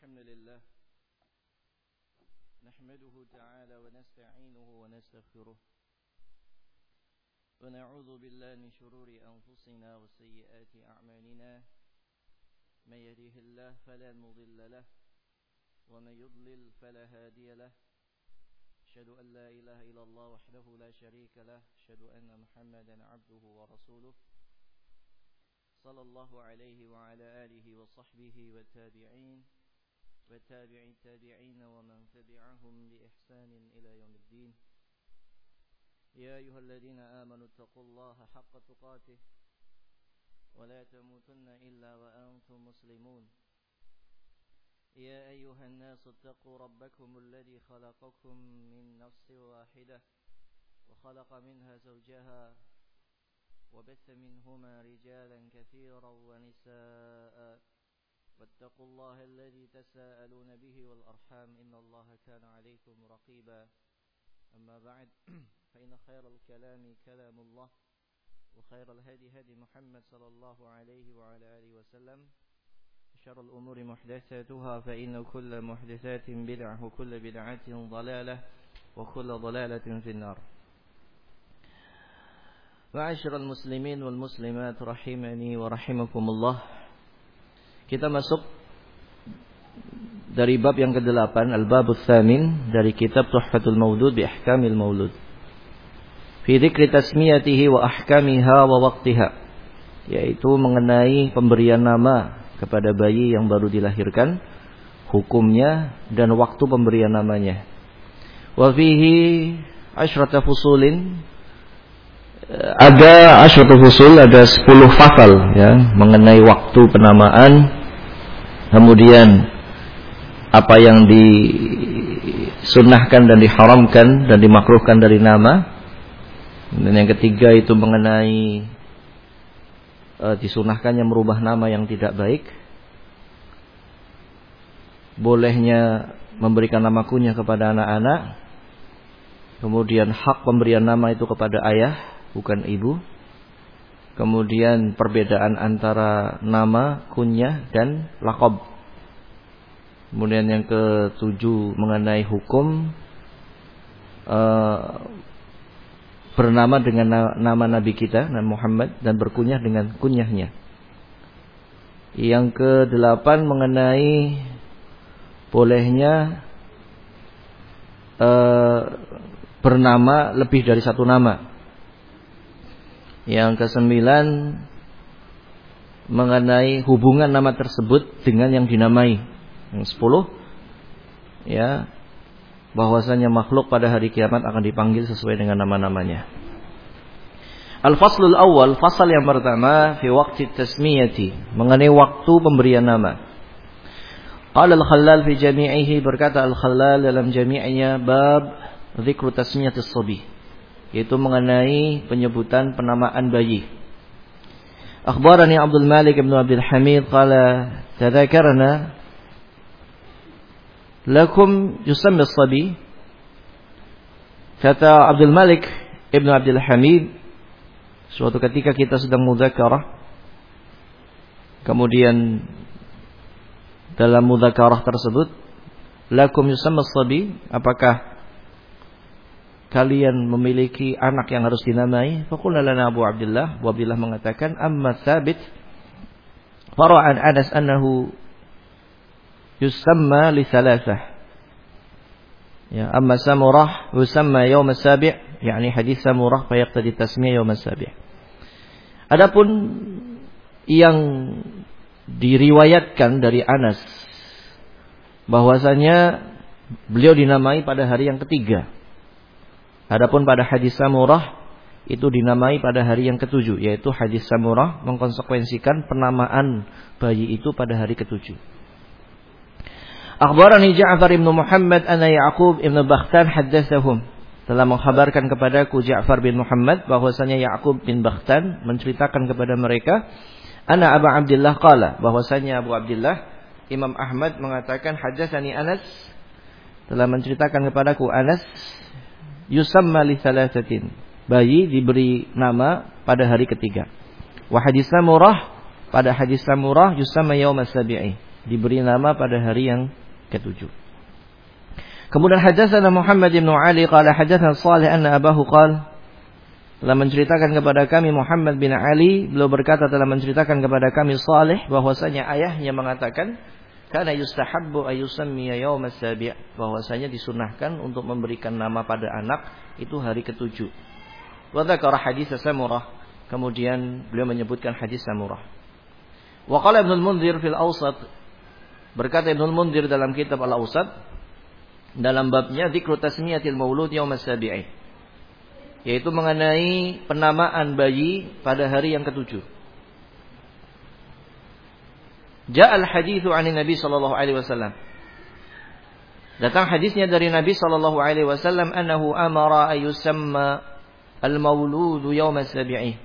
الحمد لله نحمده تعالى ونستعينه ونستغفره ونعوذ بالله من شرور أنفسنا وسيئات أعمالنا من يهده الله فلا مضل له ومن يضلل فلا هادي له أشهد أن لا إله إلا الله وحده لا شريك له أشهد أن محمدا عبده ورسوله صلى الله عليه وعلى آله وصحبه والتابعين التابعين ومن تبعهم بإحسان إلى يوم الدين يا أيها الذين آمنوا اتقوا الله حق تقاته ولا تموتن إلا وأنتم مسلمون يا أيها الناس اتقوا ربكم الذي خلقكم من نفس واحدة وخلق منها زوجها وبث منهما رجالا كثيرا ونساء واتقوا الله الذي تساءلون به والأرحام إن الله كان عليكم رقيبا أما بعد فإن خير الكلام كلام الله وخير الهدي هدي محمد صلى الله عليه وعلى آله وسلم شر الأمور محدثاتها فإن كل محدثات بدعة وكل بدعة ضلالة وكل ضلالة في النار. Ma'asyiral muslimin wal muslimat rahimani wa rahimakumullah. Kita masuk dari bab yang ke-8, al-babus tsamin dari kitab Tuhfatul Maulud bi Ahkamil Maulud. Fi dzikri tasmiyatihi wa ahkamiha wa waqtiha, yaitu mengenai pemberian nama kepada bayi yang baru dilahirkan, hukumnya dan waktu pemberian namanya. Wa fihi asyrata fusulin, ada asyratu fusul, ada 10 fasal ya, mengenai waktu penamaan, kemudian apa yang disunnahkan dan diharamkan dan dimakruhkan dari nama. Dan yang ketiga itu mengenai disunahkannya merubah nama yang tidak baik, bolehnya memberikan nama kunyah kepada anak-anak, kemudian hak pemberian nama itu kepada ayah bukan ibu, kemudian perbedaan antara nama, kunyah dan laqab. Kemudian yang ke-7 mengenai hukum bernama dengan nama Nabi kita, Nabi Muhammad, dan berkunyah dengan kunyahnya. Yang ke-8 mengenai bolehnya bernama lebih dari satu nama. Yang ke-9 mengenai hubungan nama tersebut dengan yang dinamai. Yang 10 ya, bahwasanya makhluk pada hari kiamat akan dipanggil sesuai dengan nama-namanya. Al-faslul awal, fasal yang pertama, fi waqti tasmiyati, mengenai waktu pemberian nama. Qala al-Khallal fi jami'ihi, berkata al-Khallal dalam jami'nya, bab dzikru tasmiyatis shabi, yaitu mengenai penyebutan penamaan bayi. Akhbarani Abdul Malik ibn Abdul Hamid qala tadzakarna lakum yusammi as-sabi. Kata Abdul Malik ibn Abdul Hamid, suatu ketika kita sedang mudzakarah, kemudian dalam mudzakarah tersebut, lakum yusammi as-sabi, apakah kalian memiliki anak yang harus dinamai? Faqulna lana Abu Abdullah, Abu Abdullah mengatakan, amma Thabit fara'an Anas annahu yusamma li thalathah. Ya, amma Samurah yusamma yawm as-sabi', yakni hadis Samurah fa yaqtadi tasmiyah yawm as-sabi'. Adapun yang diriwayatkan dari Anas bahwasanya beliau dinamai pada hari yang ketiga. Adapun pada hadis Samurah itu dinamai pada hari yang ke-7, yaitu hadis Samurah mengkonsekuensikan penamaan bayi itu pada hari ke-7. Akhbarani Ja'far ibn Muhammad anna Ya'qub ibn Bakhtan haddatsahum, telah mengkhabarkan kepadaku Ja'far bin Muhammad bahwasanya Ya'qub bin Bakhtan menceritakan kepada mereka, anna Abu Abdullah qala, bahwasanya Abu Abdullah Imam Ahmad mengatakan, haddatsani Anas, telah menceritakan kepadaku Anas, yusamma li thalathatin, bayi diberi nama pada hari ketiga. Wa hadis Samurah, pada hadis Samurah yusamma yawm as-sabi'i, diberi nama pada hari yang ketujuh. Kemudian hadatsana Muhammad bin Ali qala hadatsana Shalih anna abahu qala, telah menceritakan kepada kami Muhammad bin Ali, beliau berkata telah menceritakan kepada kami Shalih bahwasanya ayahnya mengatakan kana yustahabbu ayusammiya yaum as-sabi', bahwasanya disunahkan untuk memberikan nama pada anak itu hari ketujuh. Wa dzakara hadits Samurah, kemudian beliau menyebutkan hadis Samurah. Wa qala Ibnu al-Mundzir fil Awsat, berkata Ibnu al-Mundzir dalam kitab Al-Awsat dalam babnya dzikru tasmiyatil maulud yaum as-sabi'i, yaitu mengenai penamaan bayi pada hari yang ketujuh. Ja'al haditsu 'ani Nabi sallallahu alaihi wasallam, datang hadisnya dari Nabi sallallahu alaihi wasallam annahu amara ayusamma al-mauludu yaum as-sabi'i,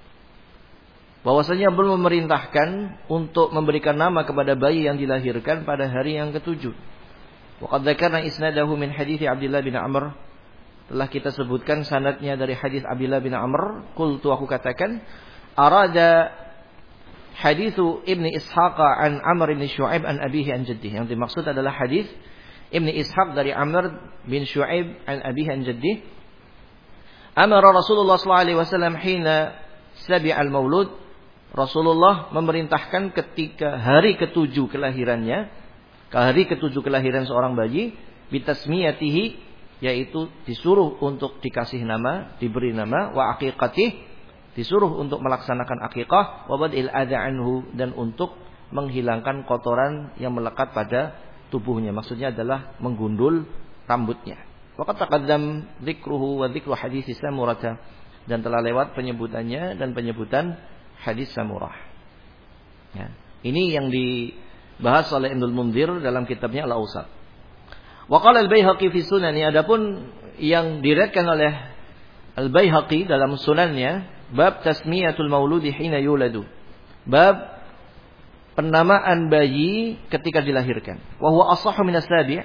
bahwasanya belum memerintahkan untuk memberikan nama kepada bayi yang dilahirkan pada hari yang ketujuh. Wa qad dzakarna isnadahu min hadits Abdullah bin Amr, telah kita sebutkan sanadnya dari hadis Abdullah bin Amr. Qultu, aku katakan, arada haditsu Ibni Ishaq an Amr bin Syu'aib an abihi an jaddihi, yang dimaksud adalah hadis Ibni Ishaq dari Amr bin Syu'aib an abihi an jaddihi. Amara Rasulullah sallallahu alaihi wasallam hina sabi'al maulud, Rasulullah memerintahkan ketika hari ketujuh kelahirannya, hari ketujuh kelahiran seorang bayi, bitasmiyatihi, yaitu disuruh untuk dikasih nama, diberi nama, wa aqiqatih, disuruh untuk melaksanakan akikah, wa bad'il adza anhu, dan untuk menghilangkan kotoran yang melekat pada tubuhnya, maksudnya adalah menggundul rambutnya. Waqad taqaddam dzikruhu wa dzikru hadits Samurah, dan telah lewat penyebutannya dan penyebutan hadis Samurah. Ya, ini yang dibahas oleh Ibnu al-Mundzir dalam kitabnya Al-Awsat. Wa qala al-Baihaqi fi sunani, adapun yang diriwayatkan oleh Al-Baihaqi dalam sunannya, bab tasmiyatul mauludi hina yuladu, bab penamaan bayi ketika dilahirkan. Wa huwa ashahhu min as-sabi',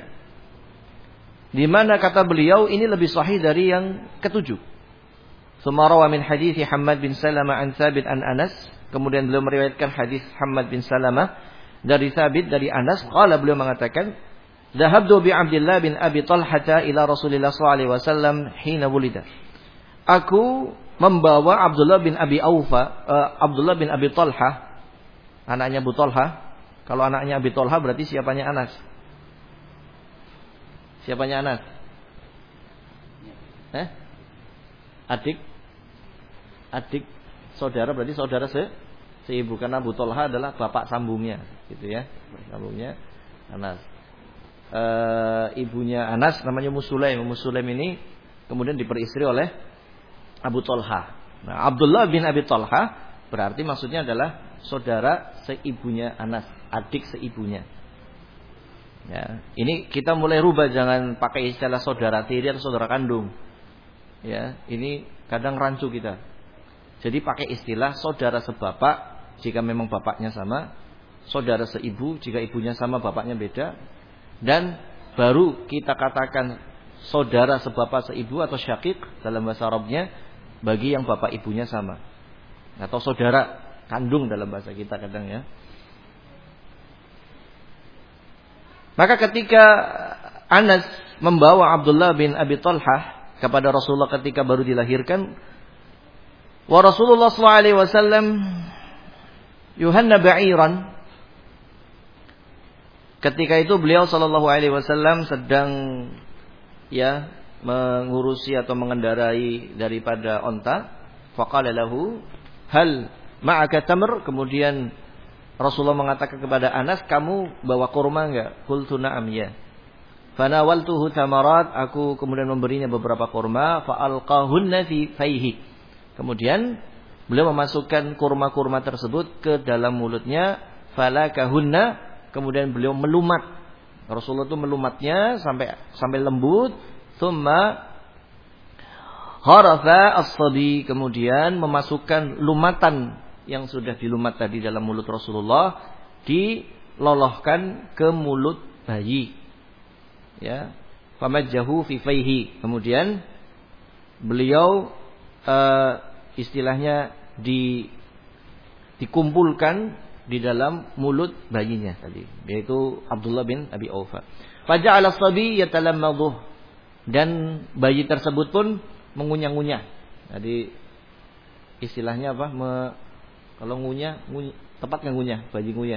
di mana kata beliau ini lebih sahih dari yang ketujuh. Tsumma rawa min hadits Hammad bin Salamah an Tsabit an Anas, kemudian beliau meriwayatkan hadis Hammad bin Salamah dari Tsabit dari Anas, qala, beliau mengatakan, dhahabtu bi Abdullah bin Abi Talhah ila Rasulillah sallallahu alaihi wasallam hina wulida. Aku membawa Abdullah bin Abi Talhah, anaknya Abu Talhah. Kalau anaknya Abi Talhah berarti siapanya Anas? Siapanya Anas? Adik saudara, berarti saudara seibu, karena Abu Talhah adalah bapak sambungnya, gitu ya. Sambungnya Anas. Ibunya Anas namanya Musulaim. Musulaim ini kemudian diperistri oleh Abu Talhah. Nah, Abdullah bin Abi Talhah berarti maksudnya adalah saudara seibunya Anas, adik seibunya. Ya, ini kita mulai rubah, jangan pakai istilah saudara tiri atau saudara kandung. Ya, ini kadang rancu kita. Jadi pakai istilah saudara sebapak jika memang bapaknya sama, saudara seibu jika ibunya sama bapaknya beda, dan baru kita katakan saudara sebapak seibu atau syakik dalam bahasa Arabnya bagi yang bapak ibunya sama, atau saudara kandung dalam bahasa kita kadang, ya. Maka ketika Anas membawa Abdullah bin Abi Talhah kepada Rasulullah ketika baru dilahirkan, wa Rasulullah sallallahu alaihi wasallam yuhanna ba'iran, ketika itu beliau sallallahu alaihi wasallam sedang mengurusi atau mengendarai daripada onta. Faqala lahu hal ma'aka tamr, kemudian Rasulullah mengatakan kepada Anas, kamu bawa kurma enggak? Qultu na'am, ya. Fanawaltuhu tamarat, aku kemudian memberinya beberapa kurma, fa'alqahunna fi faihi. Kemudian beliau memasukkan kurma-kurma tersebut ke dalam mulutnya, falakahunna, kemudian beliau melumat. Rasulullah itu melumatnya sampai lembut. Thumma harafa as-sabi, kemudian memasukkan lumatan yang sudah dilumat tadi dalam mulut Rasulullah, dilolohkan ke mulut bayi. Ya, famajjahu fi faihi, kemudian beliau istilahnya dikumpulkan di dalam mulut bayinya tadi, yaitu Abdullah bin Abi Aufa. Faja'ala as-sabi yatalammadhu, dan bayi tersebut pun mengunyah-ngunyah. Jadi istilahnya apa? Kalau ngunyah, tepat nggak ngunyah? Bayi ngunyah.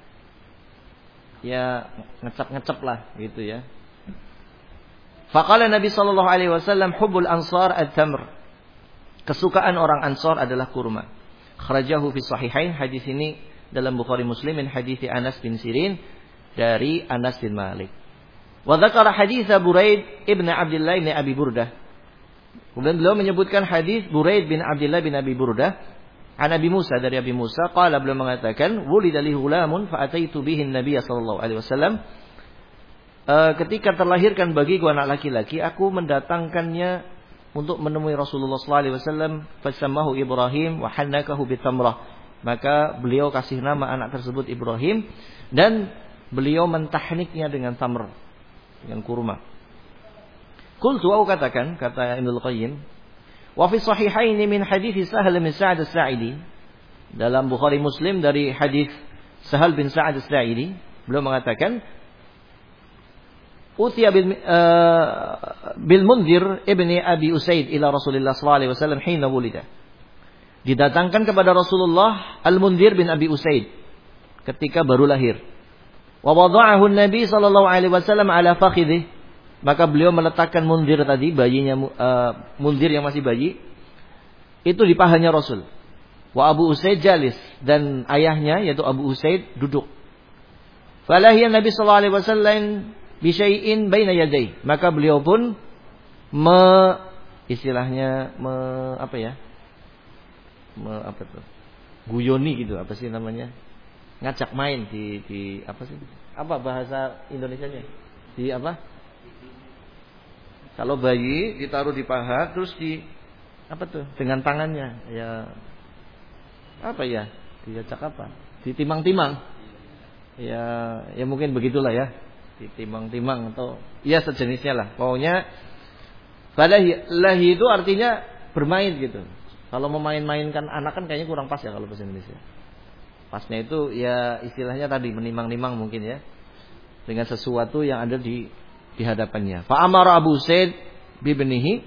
Ya ngecap-ngecap lah gitu ya. Faqala Nabi sallallahu alaihi wasallam hubbul ansar at-tamr. Kesukaan orang Ansar adalah kurma. Kharajahu fi sahihain, hadis ini dalam Bukhari Muslim min hadis Anas bin Sirin dari Anas bin Malik. Wa dzakara hadits Buraid ibn Abdullah bin Abi Burdah. Kemudian beliau menyebutkan hadis Buraid bin Abdullah bin Abi Burdah an Abi Musa, dari Abi Musa qala, beliau mengatakan wulida li ghulamun fa ataitu bihi an-nabiy sallallahu alaihi wasallam. Ketika terlahirkan bagiku anak laki-laki, aku mendatangkannya untuk menemui Rasulullah sallallahu alaihi wasallam, fasamahu Ibrahim wa hannakahu bitamrah. Maka beliau kasih nama anak tersebut Ibrahim, dan beliau mentahniknya dengan tamr, dengan kurma. Qultu, aku katakan, kata Ibnu Qayyim, wa fi sahihain min hadits Sahal bin Sa'ad as-Sa'idi, dalam Bukhari Muslim dari hadis Sahal bin Sa'ad as-Sa'idi, beliau mengatakan Utiya bil Munzir ibni Abi Usaid ila Rasulullah sallallahu alaihi wasallam hina wulida. Didatangkan kepada Rasulullah Al-Munzir bin Abi Usaid ketika baru lahir. Wa wada'ahu an-nabi sallallahu alaihi wasallam ala fakhidhi. Maka beliau meletakkan Munzir tadi, bayinya Munzir yang masih bayi, itu di pahanya Rasul. Wa Abu Usaid jalis, dan ayahnya yaitu Abu Usaid duduk. Falahiya Nabi sallallahu alaihi wasallam bisyai'in baina yadayhi, maka beliau pun guyoni gitu, apa sih namanya, ngajak main di apa sih, apa bahasa Indonesianya, di apa, kalau bayi ditaruh di paha terus di apa tuh dengan tangannya, ya apa ya, diajak apa, ditimang-timang, ya mungkin begitulah ya, ditimang-timang atau ya sejenisnya lah. Pokoknya lahi itu artinya bermain gitu. Kalau memain-mainkan anak kan kayaknya kurang pas ya kalau bahasa Indonesia. Pasnya itu ya istilahnya tadi menimang-nimang mungkin ya, dengan sesuatu yang ada di hadapannya. Fa amara Abu Usaid bi ibnihi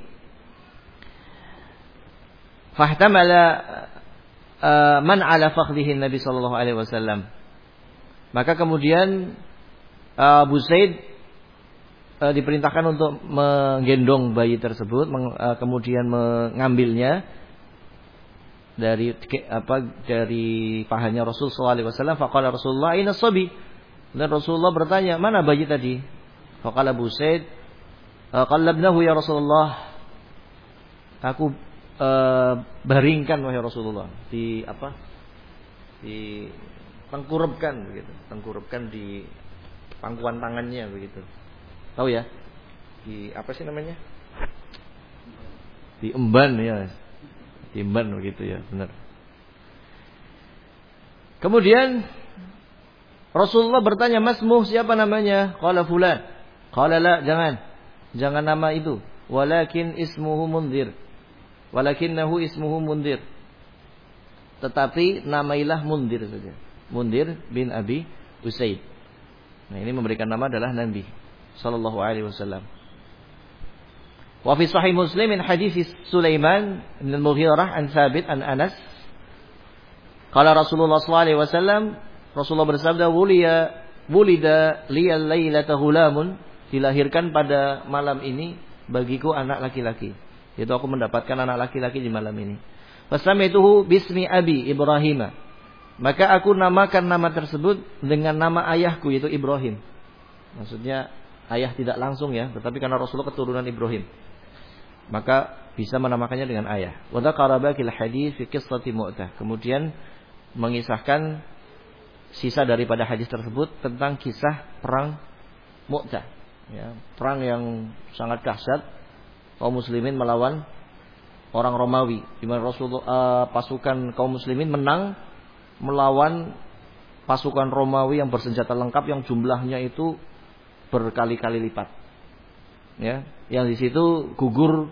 fahtamala man ala fakhdihi Nabi sallallahu alaihi wasallam. Maka kemudian Abu Zaid diperintahkan untuk menggendong bayi tersebut, kemudian mengambilnya dari pahanya Rasul sallallahu alaihi wasallam. Faqala Rasulullah aina sabi, dan Rasulullah bertanya, mana bayi tadi? Faqala Abu Zaid qallabnahu ya Rasulullah, aku baringkan wahai Rasulullah, di tengkurapkan begitu, tengkurapkan di pangkuan tangannya begitu. Tahu ya? Di apa sih namanya? Diemban ya. Diemban begitu ya, benar. Kemudian Rasulullah bertanya, "Masmuh, siapa namanya?" Qala fulan. Qala la, jangan nama itu. Walakin ismuhu Munzir. Walakinnahu ismuhu Munzir. Tetapi namailah Munzir saja. Munzir bin Abi Usaid. Nah, ini memberikan nama adalah Nabi sallallahu alaihi wasallam. Wa fi sahih Muslim min hadits Sulaiman bin Al-Mughirah an Thabit an Anas qala Rasulullah sallallahu alaihi wasallam, Rasulullah bersabda, wulida liyal lailata ghulamun, dilahirkan pada malam ini bagiku anak laki-laki, yaitu aku mendapatkan anak laki-laki di malam ini. Fasamituhu bismi abi Ibrahim, maka aku namakan nama tersebut dengan nama ayahku yaitu Ibrahim. Maksudnya ayah tidak langsung ya, tetapi karena Rasulullah keturunan Ibrahim, maka bisa menamakannya dengan ayah. Wa dzakara baqil hadits fi qissati Mu'tah, kemudian mengisahkan sisa daripada hadis tersebut tentang kisah perang Mu'tah, ya, perang yang sangat dahsyat kaum muslimin melawan orang Romawi, di mana Rasulullah pasukan kaum muslimin menang melawan pasukan Romawi yang bersenjata lengkap yang jumlahnya itu berkali-kali lipat. Ya, yang di situ gugur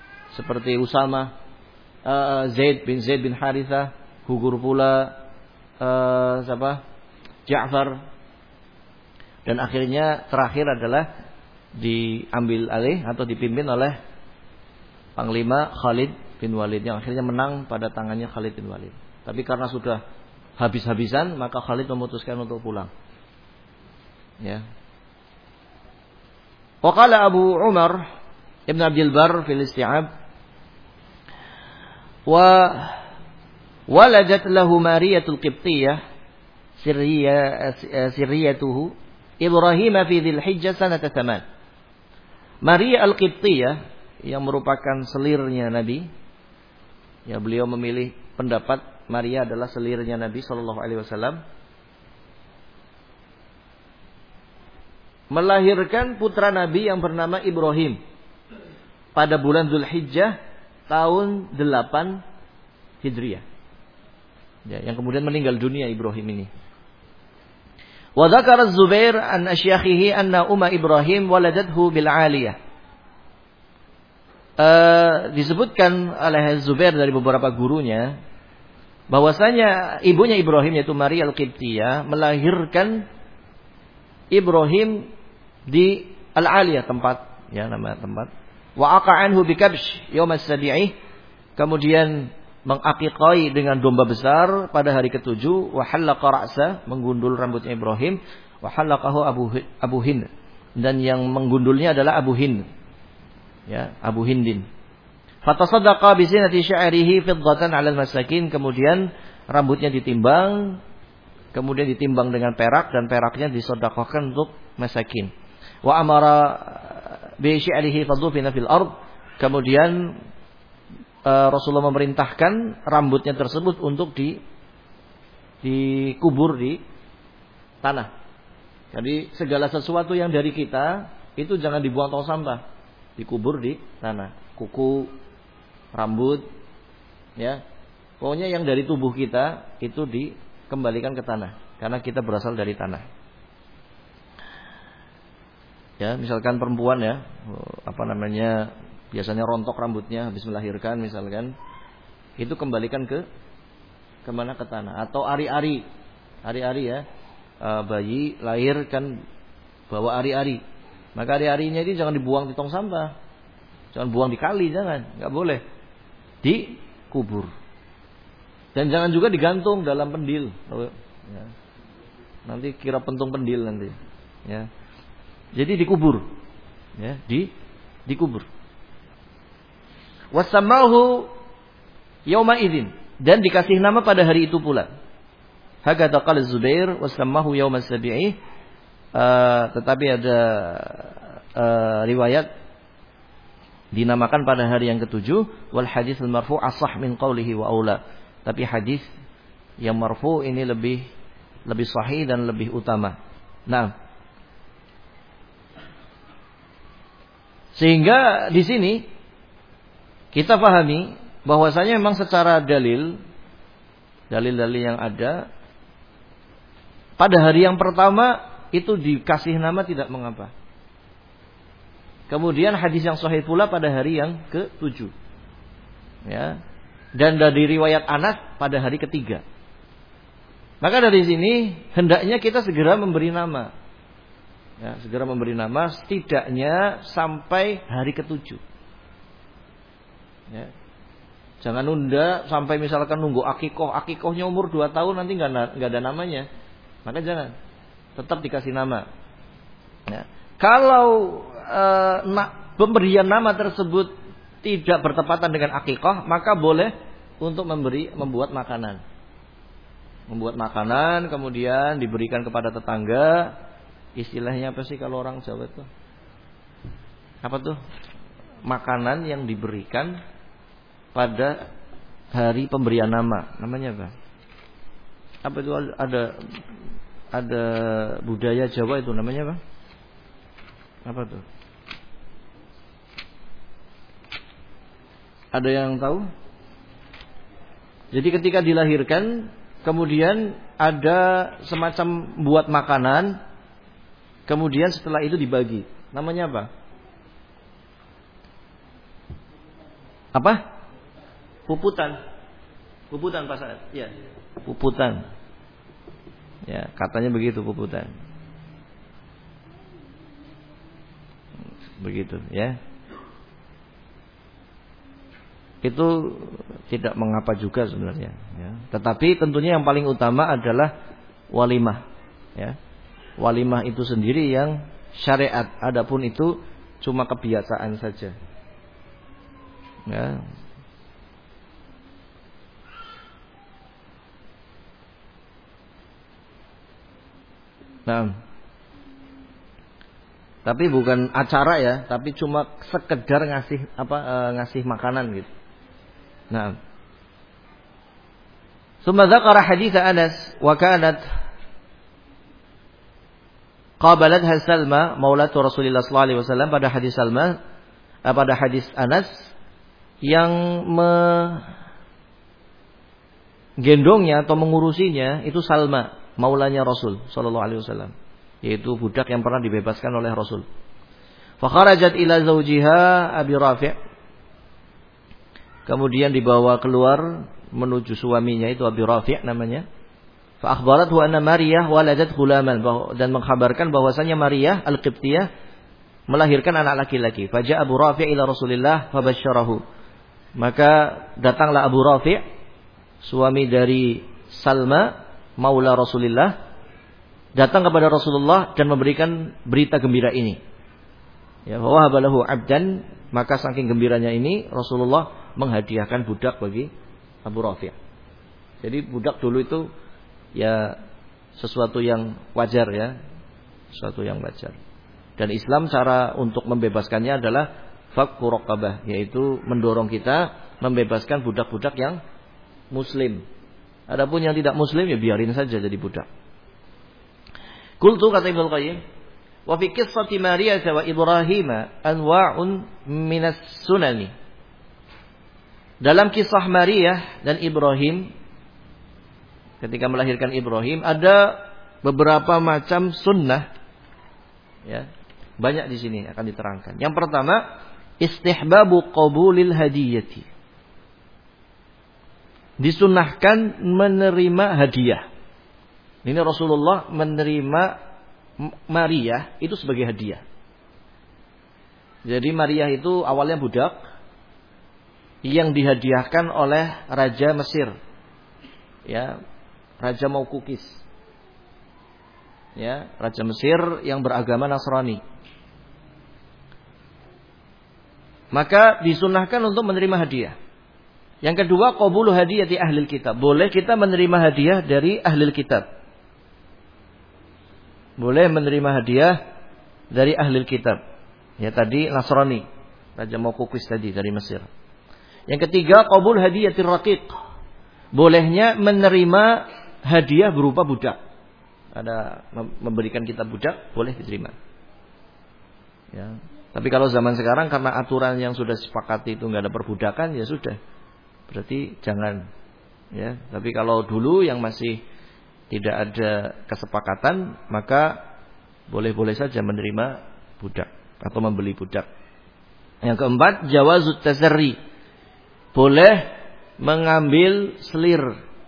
seperti Usama, Zaid bin Harithah, gugur pula Ja'far, dan akhirnya terakhir adalah diambil alih atau dipimpin oleh Panglima Khalid bin Walid yang akhirnya menang pada tangannya Khalid bin Walid. Tapi karena sudah habis-habisan, maka Khalid memutuskan untuk pulang. Ya. Wa qala Abu Umar Ibn Abdul Barr fil Isti'ab, wa waladat lahu Mariyatul Qibtiyah sirriyatuhu Ibrahim fi Dzil Hijjah sanata 8. Maria Al-Qibtiyah yang merupakan selirnya Nabi. Ya, beliau memilih pendapat Maria adalah selirnya Nabi sallallahu alaihi wasallam. Melahirkan putra Nabi yang bernama Ibrahim pada bulan Dzulhijjah tahun 8 Hijriah. Ya, yang kemudian meninggal dunia Ibrahim ini. Wa dzakara Az-Zubair an asyakhihi anna umma Ibrahim waladathu bil 'aliyah. Disebutkan oleh Zubair dari beberapa gurunya bahwasanya ibunya Ibrahim yaitu Maria Al-Qibtiyah melahirkan Ibrahim di Al-'Aliyah, tempat, ya, nama tempat. Wa aqa'anhu bi kabsh yaum as-sabi'i, kemudian mengaqiqai dengan domba besar pada hari ke-7. Wa halaqa ra'sa, menggundul rambutnya Ibrahim. Wa halaqahu Abu Hind, dan yang menggundulnya adalah Abu Hind, ya, Abu Hindin. Fatasaddaqa bi zinati sya'rihi fiddatan 'alal masakin, kemudian rambutnya ditimbang, kemudian ditimbang dengan perak, dan peraknya disedekahkan untuk masakin. Wa amara bi sya'rihi fadufina fil ard, kemudian Rasulullah memerintahkan rambutnya tersebut untuk dikubur di tanah. Jadi segala sesuatu yang dari kita itu jangan dibuang tong sampah, dikubur di tanah. Kuku, rambut, ya, pokoknya yang dari tubuh kita itu dikembalikan ke tanah, karena kita berasal dari tanah. Ya, misalkan perempuan, ya, biasanya rontok rambutnya habis melahirkan misalkan, itu kembalikan kemana? Ke tanah. Atau ari-ari, ya, bayi lahir kan bawa ari-ari, maka ari-arinya ini jangan dibuang di tong sampah, jangan buang di kali, nggak boleh, dikubur. Dan jangan juga digantung dalam pendil, ya. Nanti kira pentung pendil nanti, ya. Jadi dikubur, ya, dikubur. Wasamahu yauma idzin, dan dikasih nama pada hari itu pula. Hakadha qala Zubair wasamahu yauma sabi'i. Tetapi ada riwayat dinamakan pada hari yang ke-7. Wal hadits al marfu' ashah min qawlihi wa aula. Tapi hadis yang marfu' ini lebih sahih dan lebih utama. Nah, sehingga di sini kita pahami bahwasanya memang secara dalil yang ada pada hari yang pertama itu dikasih nama tidak mengapa. Kemudian hadis yang sahih pula pada hari yang ke-7. Ya. Dan dari riwayat Anas pada hari ke-3. Maka dari sini hendaknya kita segera memberi nama. Ya, segera memberi nama setidaknya sampai hari ke-7. Ya. Jangan nunda sampai misalkan nunggu akikohnya umur 2 tahun nanti nggak ada namanya. Maka jangan, tetap dikasih nama. Ya. Kalau pemberian nama tersebut tidak bertepatan dengan akikoh, maka boleh untuk membuat makanan. Membuat makanan kemudian diberikan kepada tetangga. Istilahnya apa sih kalau orang Jawa itu? Apa tuh? Makanan yang diberikan pada hari pemberian nama. Namanya apa? Apa itu, ada budaya Jawa itu namanya apa? Apa tuh? Ada yang tahu? Jadi ketika dilahirkan, kemudian ada semacam buat makanan, kemudian setelah itu dibagi. Namanya apa? Apa? Puputan. Puputan Pak Saad. Ya. Puputan. Ya, katanya begitu puputan. Begitu ya. Itu tidak mengapa juga sebenarnya ya. Tetapi tentunya yang paling utama adalah walimah ya. Walimah itu sendiri yang syariat, adapun itu cuma kebiasaan saja. Ya. Nah, tapi bukan acara ya, tapi cuma sekedar ngasih makanan gitu. Nah, summa dzakara hadits Anas wa kanat qabalatha Salma maulatu Rasulillah sallallahu alaihi wasallam. Pada hadis Salma, pada hadis Anas yang menggendongnya atau mengurusinya itu Salma, maulanya Rasul sallallahu alaihi wasallam, yaitu budak yang pernah dibebaskan oleh Rasul. Fa kharajat ila zawjiha Abi Rafi'. Kemudian dibawa keluar menuju suaminya itu Abi Rafi' namanya. Fa akhbarathu anna Maryah waladat ghulaman, dan mengkhabarkan bahwasanya Maryah Al-Qibtiyah melahirkan anak laki-laki. Fa ja'a Abu Rafi' ila Rasulillah fa basyarahu. Maka datanglah Abu Rafi', suami dari Salma, maula Rasulillah, datang kepada Rasulullah dan memberikan berita gembira ini. Ya, wa wahabalahu 'abdan, maka saking gembiranya ini Rasulullah menghadiahkan budak bagi Abu Rafi'. Jadi budak dulu itu ya sesuatu yang wajar ya, sesuatu yang wajar. Dan Islam cara untuk membebaskannya adalah fakku raqabah, yaitu mendorong kita membebaskan budak-budak yang muslim. Adapun yang tidak muslim ya biarin saja jadi budak. Qultu, kata Ibnu Qayyim, wa fi qissati Maryah wa Ibrahim anwa'un minas sunani. Dalam kisah Maryah dan Ibrahim, ketika melahirkan Ibrahim, ada beberapa macam sunnah ya. Banyak di sini akan diterangkan. Yang pertama, istihbabu qabulil hadiyati. Disunnahkan menerima hadiah. Ini Rasulullah menerima Maryah itu sebagai hadiah. Jadi Maryah itu awalnya budak yang dihadiahkan oleh Raja Mesir. Ya, Raja Maukukis. Ya, Raja Mesir yang beragama Nasrani. Maka disunahkan untuk menerima hadiah. Yang kedua, qabulu hadiyati ahlil kitab. Boleh kita menerima hadiah dari ahlil kitab. Boleh menerima hadiah dari ahlil kitab. Ya, tadi Nasrani, Raja Maukukis tadi dari Mesir. Yang ketiga, qabul hadiyatir raqiq. Bolehnya menerima hadiah berupa budak. Ada memberikan kita budak, boleh diterima. Ya. Tapi kalau zaman sekarang karena aturan yang sudah disepakati itu nggak ada perbudakan, ya sudah. Berarti jangan. Ya. Tapi kalau dulu yang masih tidak ada kesepakatan, maka boleh-boleh saja menerima budak atau membeli budak. Yang keempat, jawazut tazarri. Boleh mengambil selir.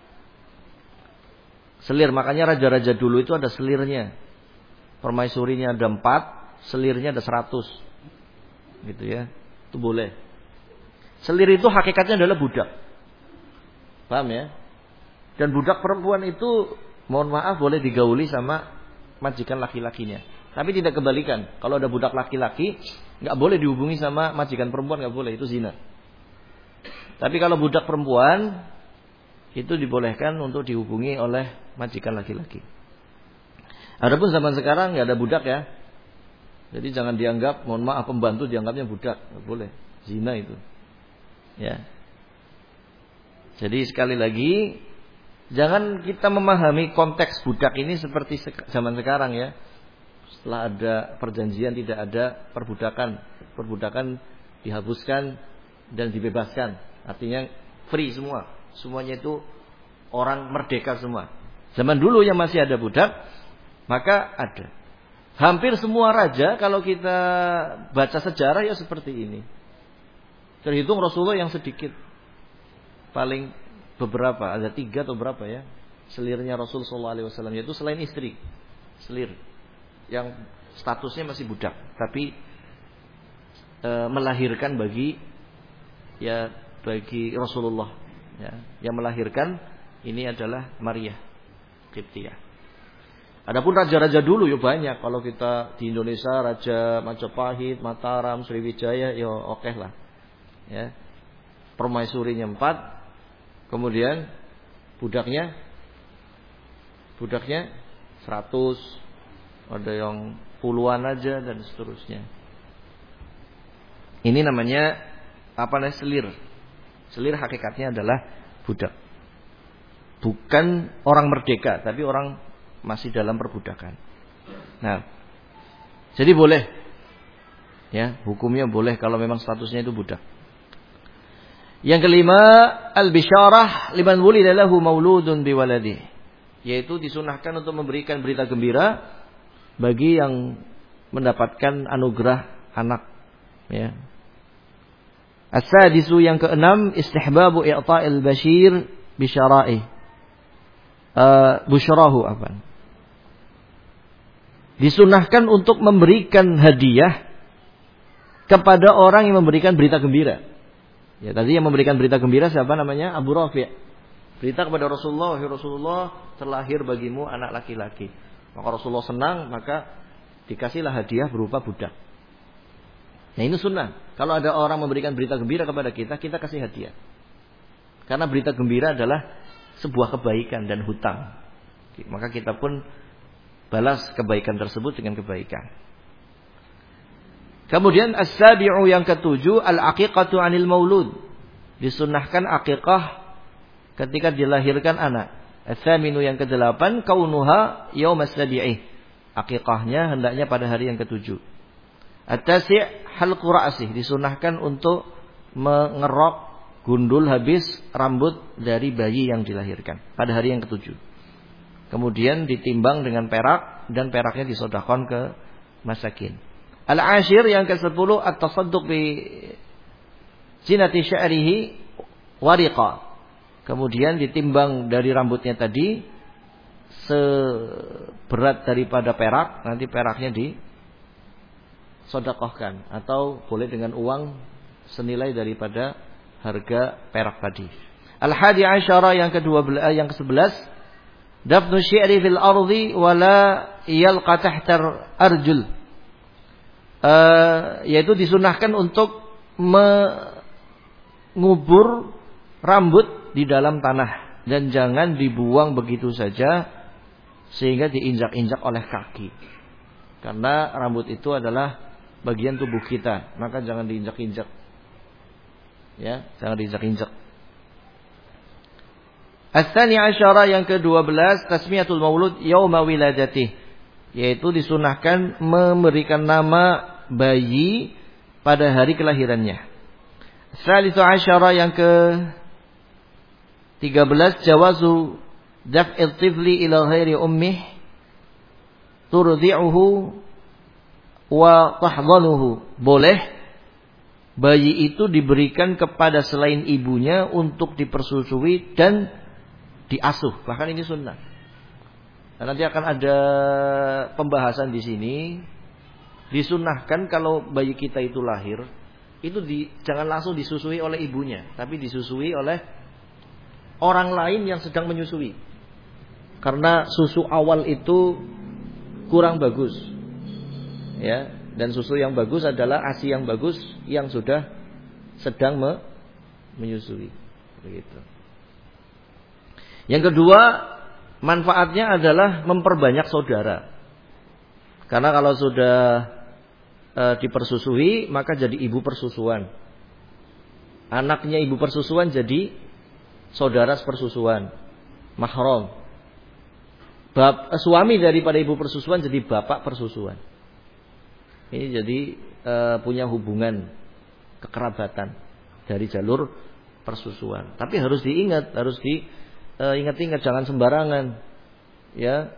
Selir, makanya raja-raja dulu itu ada selirnya. Permaisurinya ada 4, selirnya ada 100. Gitu ya. Itu boleh. Selir itu hakikatnya adalah budak. Paham ya? Dan budak perempuan itu, mohon maaf, boleh digauli sama majikan laki-lakinya. Tapi tidak kebalikan. Kalau ada budak laki-laki, nggak boleh dihubungi sama majikan perempuan, nggak boleh. Itu zina. Tapi kalau budak perempuan, itu dibolehkan untuk dihubungi oleh majikan laki-laki. Adapun zaman sekarang nggak ada budak ya. Jadi jangan dianggap, mohon maaf, pembantu dianggapnya budak, nggak boleh. Zina itu. Ya. Jadi sekali lagi, jangan kita memahami konteks budak ini seperti zaman sekarang ya. Setelah ada perjanjian tidak ada perbudakan. Perbudakan dihapuskan dan dibebaskan. Artinya free semua. Semuanya itu orang merdeka semua. Zaman dulu yang masih ada budak, maka ada. Hampir semua raja kalau kita baca sejarah ya seperti ini. Terhitung Rasulullah yang sedikit. Paling beberapa, ada 3 atau berapa ya. selirnya Rasul sallallahu alaihi wasallam, yaitu selain istri, selir yang statusnya masih budak tapi melahirkan bagi Rasulullah, ya. Yang melahirkan ini adalah Maria Qibtiyah. Adapun raja-raja dulu ya banyak. Kalau kita di Indonesia, Raja Majapahit, Mataram, Sriwijaya, ya oke lah. Ya. Permaisurinya 4, kemudian budaknya 100, ada yang puluhan aja dan seterusnya. Ini namanya selir. Selir hakikatnya adalah budak. Bukan orang merdeka, tapi orang masih dalam perbudakan. Nah, jadi boleh, ya, hukumnya boleh kalau memang statusnya itu budak. Yang kelima, al-bisyarah liman wulida lahu mauludun biwaladi, yaitu disunahkan untuk memberikan berita gembira bagi yang mendapatkan anugerah anak, ya. As-sadisu, yang keenam, istihbabu i'ta'il bashir bisyara'i busyarahu apa? Disunahkan untuk memberikan hadiah kepada orang yang memberikan berita gembira. Ya, tadi yang memberikan berita gembira siapa namanya? Abu Rafi'. Berita kepada Rasulullah, wahai Rasulullah, terlahir bagimu anak laki-laki. Maka Rasulullah senang, maka dikasihlah hadiah berupa budak. Nah, ini sunnah. Kalau ada orang memberikan berita gembira kepada kita, kita kasih hadiah. Karena berita gembira adalah sebuah kebaikan dan hutang. Maka kita pun balas kebaikan tersebut dengan kebaikan. Kemudian as-sabi'u, yang ketujuh, al-aqiqatu 'anil maulud. Disunnahkan aqiqah ketika dilahirkan anak. As-saminu, yang kedelapan, kaunuha yaum as-sabi'i. Aqiqahnya hendaknya pada hari yang ketujuh. At-tasi' halqu ra'sih. Disunnahkan untuk mengerok, gundul habis rambut dari bayi yang dilahirkan pada hari yang ketujuh. Kemudian ditimbang dengan perak dan peraknya disodakon ke masakin. Al-ashir, yang ke-10, at-tasadduq bi zinati sya'rihi wariqa. Kemudian ditimbang dari rambutnya tadi seberat daripada perak, nanti peraknya disodakohkan atau boleh dengan uang senilai daripada harga perak tadi. Al-hadi asyara, yang ke-11, dafnu syi'ri fil ardi wala yalqa tahtar arjul. Yaitu disunahkan untuk mengubur rambut di dalam tanah dan jangan dibuang begitu saja sehingga diinjak-injak oleh kaki. Karena rambut itu adalah bagian tubuh kita, maka jangan diinjak-injak. Ya, jangan diinjak-injak. As-tsani asyara, yang ke-12, tasmiyatul maulud yauma wiladati, yaitu disunahkan memberikan nama bayi pada hari kelahirannya. As-salisu asyara, yang ke-13, jawazu daf'il tifli ila ghairi ummih turdi'uhu wa tahdhanuhu. Boleh bayi itu diberikan kepada selain ibunya untuk dipersusui dan diasuh. Bahkan ini sunnah. Nah, nanti akan ada pembahasan di sini. Disunnahkan kalau bayi kita itu lahir, itu jangan langsung disusui oleh ibunya, tapi disusui oleh orang lain yang sedang menyusui. Karena susu awal itu kurang bagus. Ya, dan susu yang bagus adalah ASI yang bagus yang sudah sedang menyusui. Begitu. Yang kedua, manfaatnya adalah memperbanyak saudara. Karena kalau sudah dipersusui, maka jadi ibu persusuan. Anaknya ibu persusuan jadi saudara sepersusuan, mahram. Suami daripada ibu persusuan jadi bapak persusuan. Ini jadi punya hubungan kekerabatan dari jalur persusuan. Tapi harus diingat, ingat-ingat, jangan sembarangan. Ya.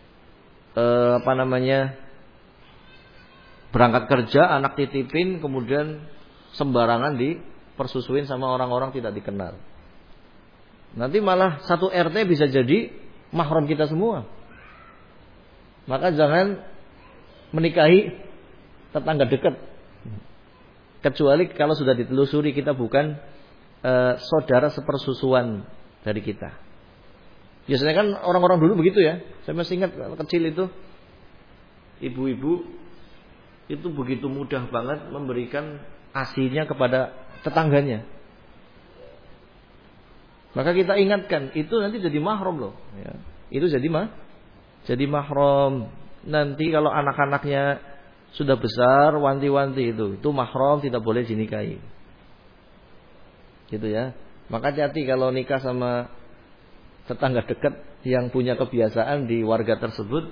Berangkat kerja, anak titipin, kemudian sembarangan dipersusuin sama orang-orang tidak dikenal. Nanti malah satu RT bisa jadi mahram kita semua. Maka jangan menikahi tetangga dekat. Kecuali kalau sudah ditelusuri kita bukan saudara sepersusuan dari kita. Biasanya kan orang-orang dulu begitu ya. Saya masih ingat kecil itu ibu-ibu itu begitu mudah banget memberikan ASI-nya kepada tetangganya. Maka kita ingatkan, itu nanti jadi mahram loh. Ya. Itu jadi mahram. Nanti kalau anak-anaknya sudah besar, wanti-wanti itu mahram, tidak boleh dinikahi. Gitu ya. Maka hati-hati kalau nikah sama tetangga dekat yang punya kebiasaan di warga tersebut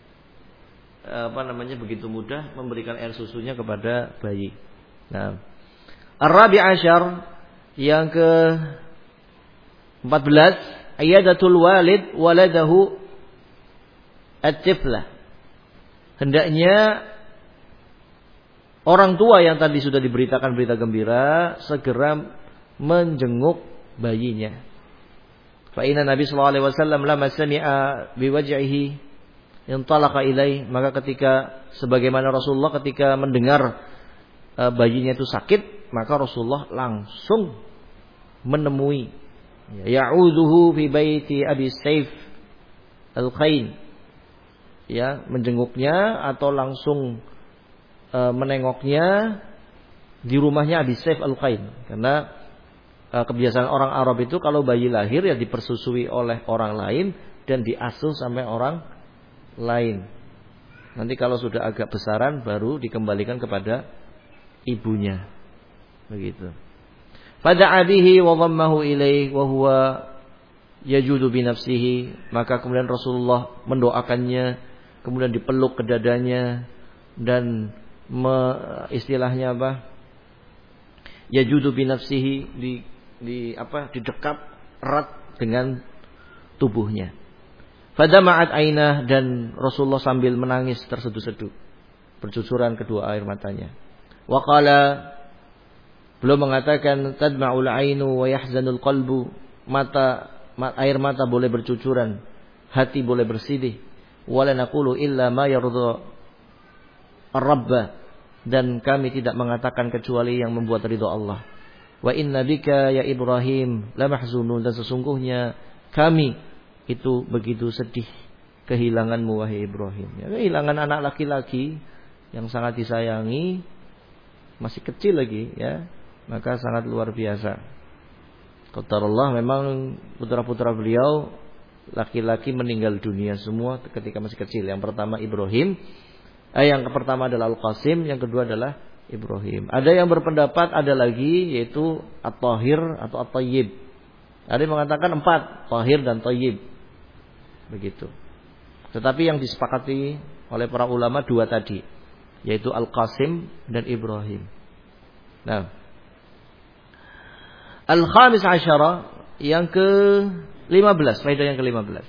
begitu mudah memberikan air susunya kepada bayi. Nah, Ar-Rabi' Asyar yang ke-14, iyadatul walid waladahu at-tiflah. Hendaknya orang tua yang tadi sudah diberitakan berita gembira segera menjenguk bayinya. Fa inna Nabi sallallahu alaihi wasallam lamma sami'a biwaj'ihi intalaqa ilaih, maka ketika sebagaimana Rasulullah ketika mendengar bayinya itu sakit, maka Rasulullah langsung menemui ya'uduhu fi baiti Abi Saif Al-Qain, ya, menjenguknya atau langsung menengoknya di rumahnya Abi Saif Al-Qain. Karena kebiasaan orang Arab itu kalau bayi lahir ya dipersusui oleh orang lain dan diasuh sampai orang lain. Nanti kalau sudah agak besaran baru dikembalikan kepada ibunya. Begitu. Fada'a bihi wa dhammahu ilaih wa huwa yajudu bi nafsihi, maka kemudian Rasulullah mendoakannya, kemudian dipeluk ke dadanya dan istilahnya apa? Yajudu bi nafsihi, didekap erat dengan tubuhnya. Fadama'at ainah, dan Rasulullah sambil menangis terseduh-seduh, bercucuran kedua air matanya. Wa qala, beliau mengatakan, tadma'ul ainu wa yahzanul qalbu, air mata boleh bercucuran, hati boleh bersedih. Wala naqulu illa ma yardha ar-rabb, dan kami tidak mengatakan kecuali yang membuat ridha Allah. Wa inna bika ya Ibrahim la mahzunun, dan sesungguhnya kami itu begitu sedih kehilanganmu wahai Ibrahim. Ya, kehilangan anak laki-laki yang sangat disayangi, masih kecil lagi ya, maka sangat luar biasa. Qadarullah, memang putra-putra beliau laki-laki meninggal dunia semua ketika masih kecil. Yang pertama Ibrahim, yang pertama adalah Al-Qasim, yang kedua adalah Ibrahim. Ada yang berpendapat ada lagi, yaitu At-Tahir atau At-Tayyib. Ada yang mengatakan 4, Tahir dan Tayyib. Begitu. Tetapi yang disepakati oleh para ulama 2 tadi, yaitu Al-Qasim dan Ibrahim. Nah, Al-Khamis Asyara yang ke-15, faedah yang ke-15.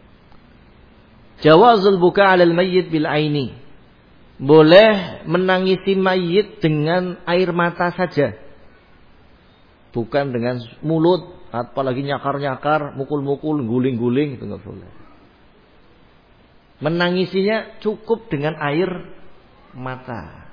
Jawazul buka 'alal mayyit bil aini. Boleh menangisi mayit dengan air mata saja. Bukan dengan mulut, apalagi nyakar-nyakar, mukul-mukul, guling-guling, itu enggak boleh. Menangisinya cukup dengan air mata.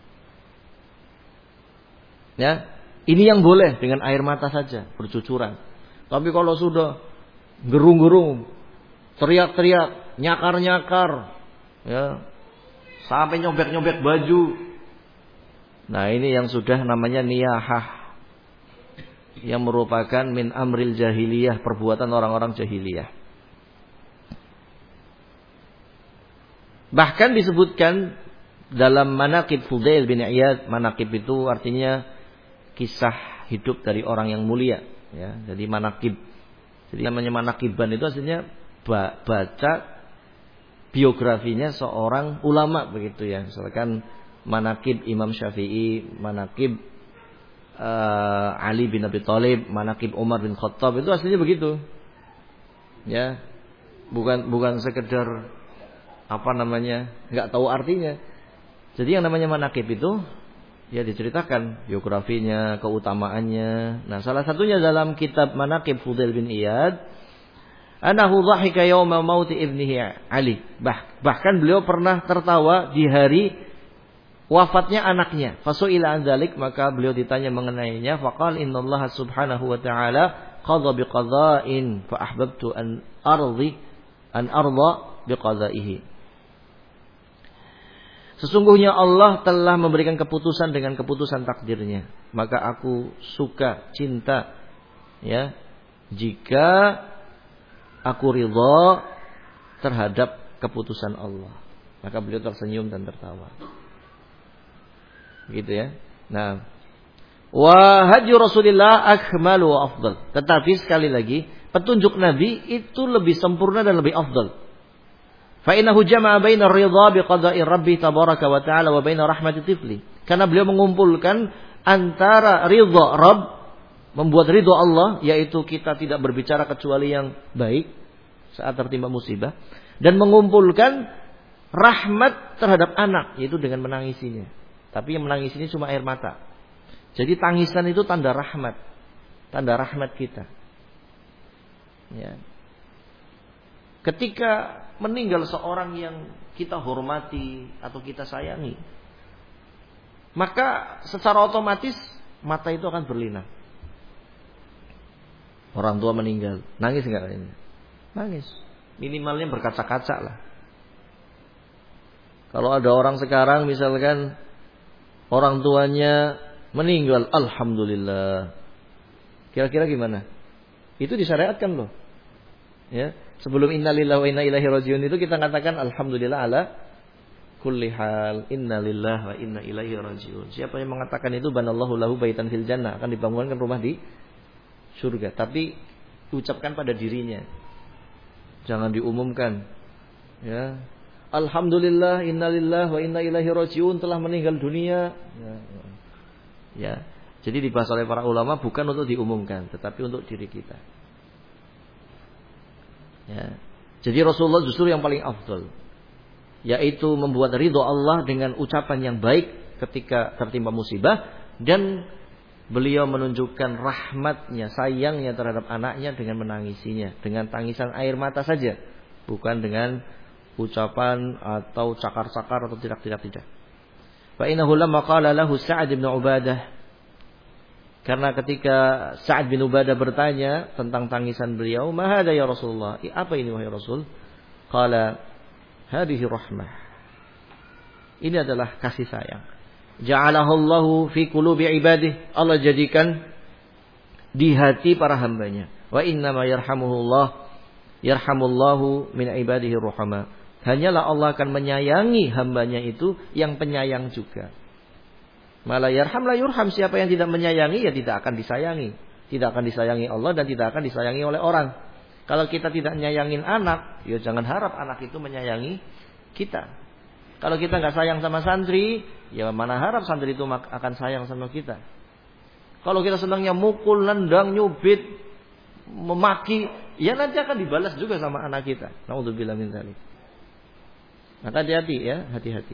Ya, ini yang boleh dengan air mata saja, bercucuran. Tapi kalau sudah gerung-gerung, teriak-teriak, nyakar-nyakar, ya, sampai nyobek-nyobek baju, nah ini yang sudah namanya niyahah, yang merupakan min amril jahiliyah, perbuatan orang-orang jahiliyah. Bahkan disebutkan dalam manaqib Fudail bin Iyad, manaqib itu artinya kisah hidup dari orang yang mulia, ya. Jadi manaqib. Jadi namanya manaqiban itu artinya baca biografinya seorang ulama, begitu ya. Misalkan manaqib Imam Syafi'i, manaqib Ali bin Abi Thalib, manaqib Umar bin Khattab, itu aslinya begitu. Ya. Bukan sekedar enggak tahu artinya. Jadi yang namanya manaqib itu ya diceritakan biografinya, keutamaannya. Nah, salah satunya dalam kitab Manaqib Fudail bin Iyad Anahu dhahika yawma mauti ibnihi Ali. Bahkan beliau pernah tertawa di hari wafatnya anaknya. Fasu'ila an dzalik, maka beliau ditanya mengenainya, faqala innallaha subhanahu wa ta'ala qadha biqada'in fa ahbabtu an arda biqada'ihi. Sesungguhnya Allah telah memberikan keputusan dengan keputusan takdirnya, maka aku suka, cinta, ya, jika aku ridha terhadap keputusan Allah. Maka beliau tersenyum dan tertawa. Gitu ya. Nah, wa hadyu Rasulillah akmalu wa afdal. Tetapi sekali lagi, petunjuk Nabi itu lebih sempurna dan lebih afdal. Fa innahu jama'a baina ar-ridha bi qada'i Rabbi tabaraka wa ta'ala wa baina rahmati tifli. Karena beliau mengumpulkan antara ridha Rabb, membuat ridha Allah, yaitu kita tidak berbicara kecuali yang baik saat tertimpa musibah, dan mengumpulkan rahmat terhadap anak, yaitu dengan menangisinya. Tapi yang menangis ini cuma air mata. Jadi tangisan itu tanda rahmat kita. Ya. Ketika meninggal seorang yang kita hormati atau kita sayangi, maka secara otomatis mata itu akan berlinang. Orang tua meninggal, nangis enggak ini? Nangis. Minimalnya berkaca-kaca lah. Kalau ada orang sekarang misalkan orang tuanya meninggal, alhamdulillah. Kira-kira gimana? Itu disyariatkan loh. Ya, sebelum innalillahi wa inna ilaihi rajiun itu kita katakan alhamdulillah ala kulli hal, innalillahi wa inna ilaihi rajiun. Siapa yang mengatakan itu, banallahu lahu baitan fil jannah, akan dibangunkan rumah di surga. Tapi ucapkan pada dirinya. Jangan diumumkan. Ya. Alhamdulillah, innalillahi wa inna ilaihi rajiun, telah meninggal dunia. Ya. Jadi dibahas oleh para ulama bukan untuk diumumkan, tetapi untuk diri kita. Ya. Jadi Rasulullah justru yang paling afdal, yaitu membuat ridho Allah dengan ucapan yang baik ketika tertimpa musibah, dan beliau menunjukkan rahmatnya, sayangnya terhadap anaknya dengan menangisinya, dengan tangisan air mata saja, bukan dengan ucapan atau cakar-cakar atau tidak. Fa innahu lamma qala lahu Sa'ad bin Ubadah, karena ketika Sa'ad bin Ubadah bertanya tentang tangisan beliau, "Ma hadza ya Rasulullah?" Apa ini wahai Rasul? Qala, "Hadhihi rahmah." Ini adalah kasih sayang. Ja'alahu Allahu fi qulubi ibadihi. Allah jadikan di hati para hambanya. Wa inna ma yarhamullahu min ibadihi ruhama. Hanyalah Allah akan menyayangi hambanya itu yang penyayang juga. Mala yarham la yurham, siapa yang tidak menyayangi ya tidak akan disayangi. Tidak akan disayangi Allah dan tidak akan disayangi oleh orang. Kalau kita tidak menyayangin anak, ya jangan harap anak itu menyayangi kita. Kalau kita nggak sayang sama santri, ya mana harap santri itu akan sayang sama kita. Kalau kita senangnya mukul, nendang, nyubit, memaki, ya nanti akan dibalas juga sama anak kita. Naudzubillah min dzalik. Maka hati-hati ya, hati-hati.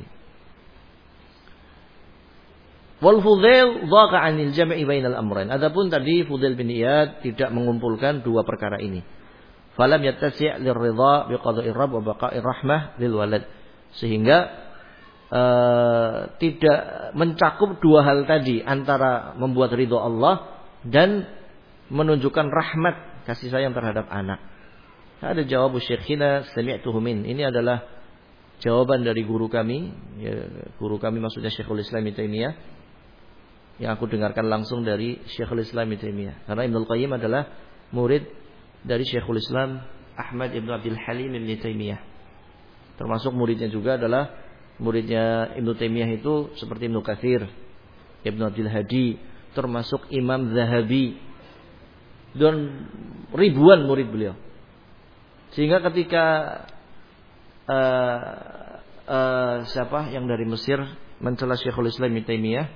Wal Fudail dhaqa 'anil jam'i bainal amrayn. Adapun tadi Fudail bin Iyad tidak mengumpulkan dua perkara ini. Falam yattasi' lirridha biqada'i rabb wa baqa'i rahmah lil walad. Sehingga tidak mencakup dua hal tadi, antara membuat ridho Allah dan menunjukkan rahmat, kasih sayang terhadap anak. Ada jawab syekhina sami'tuhu min. Ini adalah jawaban dari guru kami, ya, guru kami maksudnya Syekhul Islam Ibnu Taimiyah, yang aku dengarkan langsung dari Syekhul Islam Ibnu Taimiyah. Karena Ibnu Qayyim adalah murid dari Syekhul Islam Ahmad Ibnu Abdul Halim Ibnu Taimiyah. Termasuk muridnya juga adalah muridnya Ibnu Taimiyah itu seperti Ibnu Katsir, Ibnu Abdul Hadi, termasuk Imam Zahabi, dan ribuan murid beliau. Sehingga ketika siapa yang dari Mesir mencela Syekhul Islam Ibnu Taimiyah,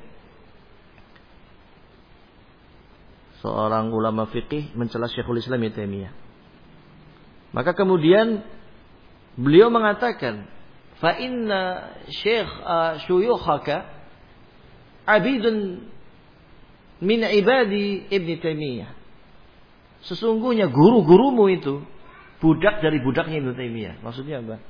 seorang ulama fikih mencela Syekhul Islam Ibnu Taimiyah, maka kemudian beliau mengatakan, fa inna syuyukhaka abidun min ibadi Ibnu Taimiyah. Sesungguhnya guru-gurumu itu budak dari budaknya Ibnu Taimiyah. Maksudnya apa?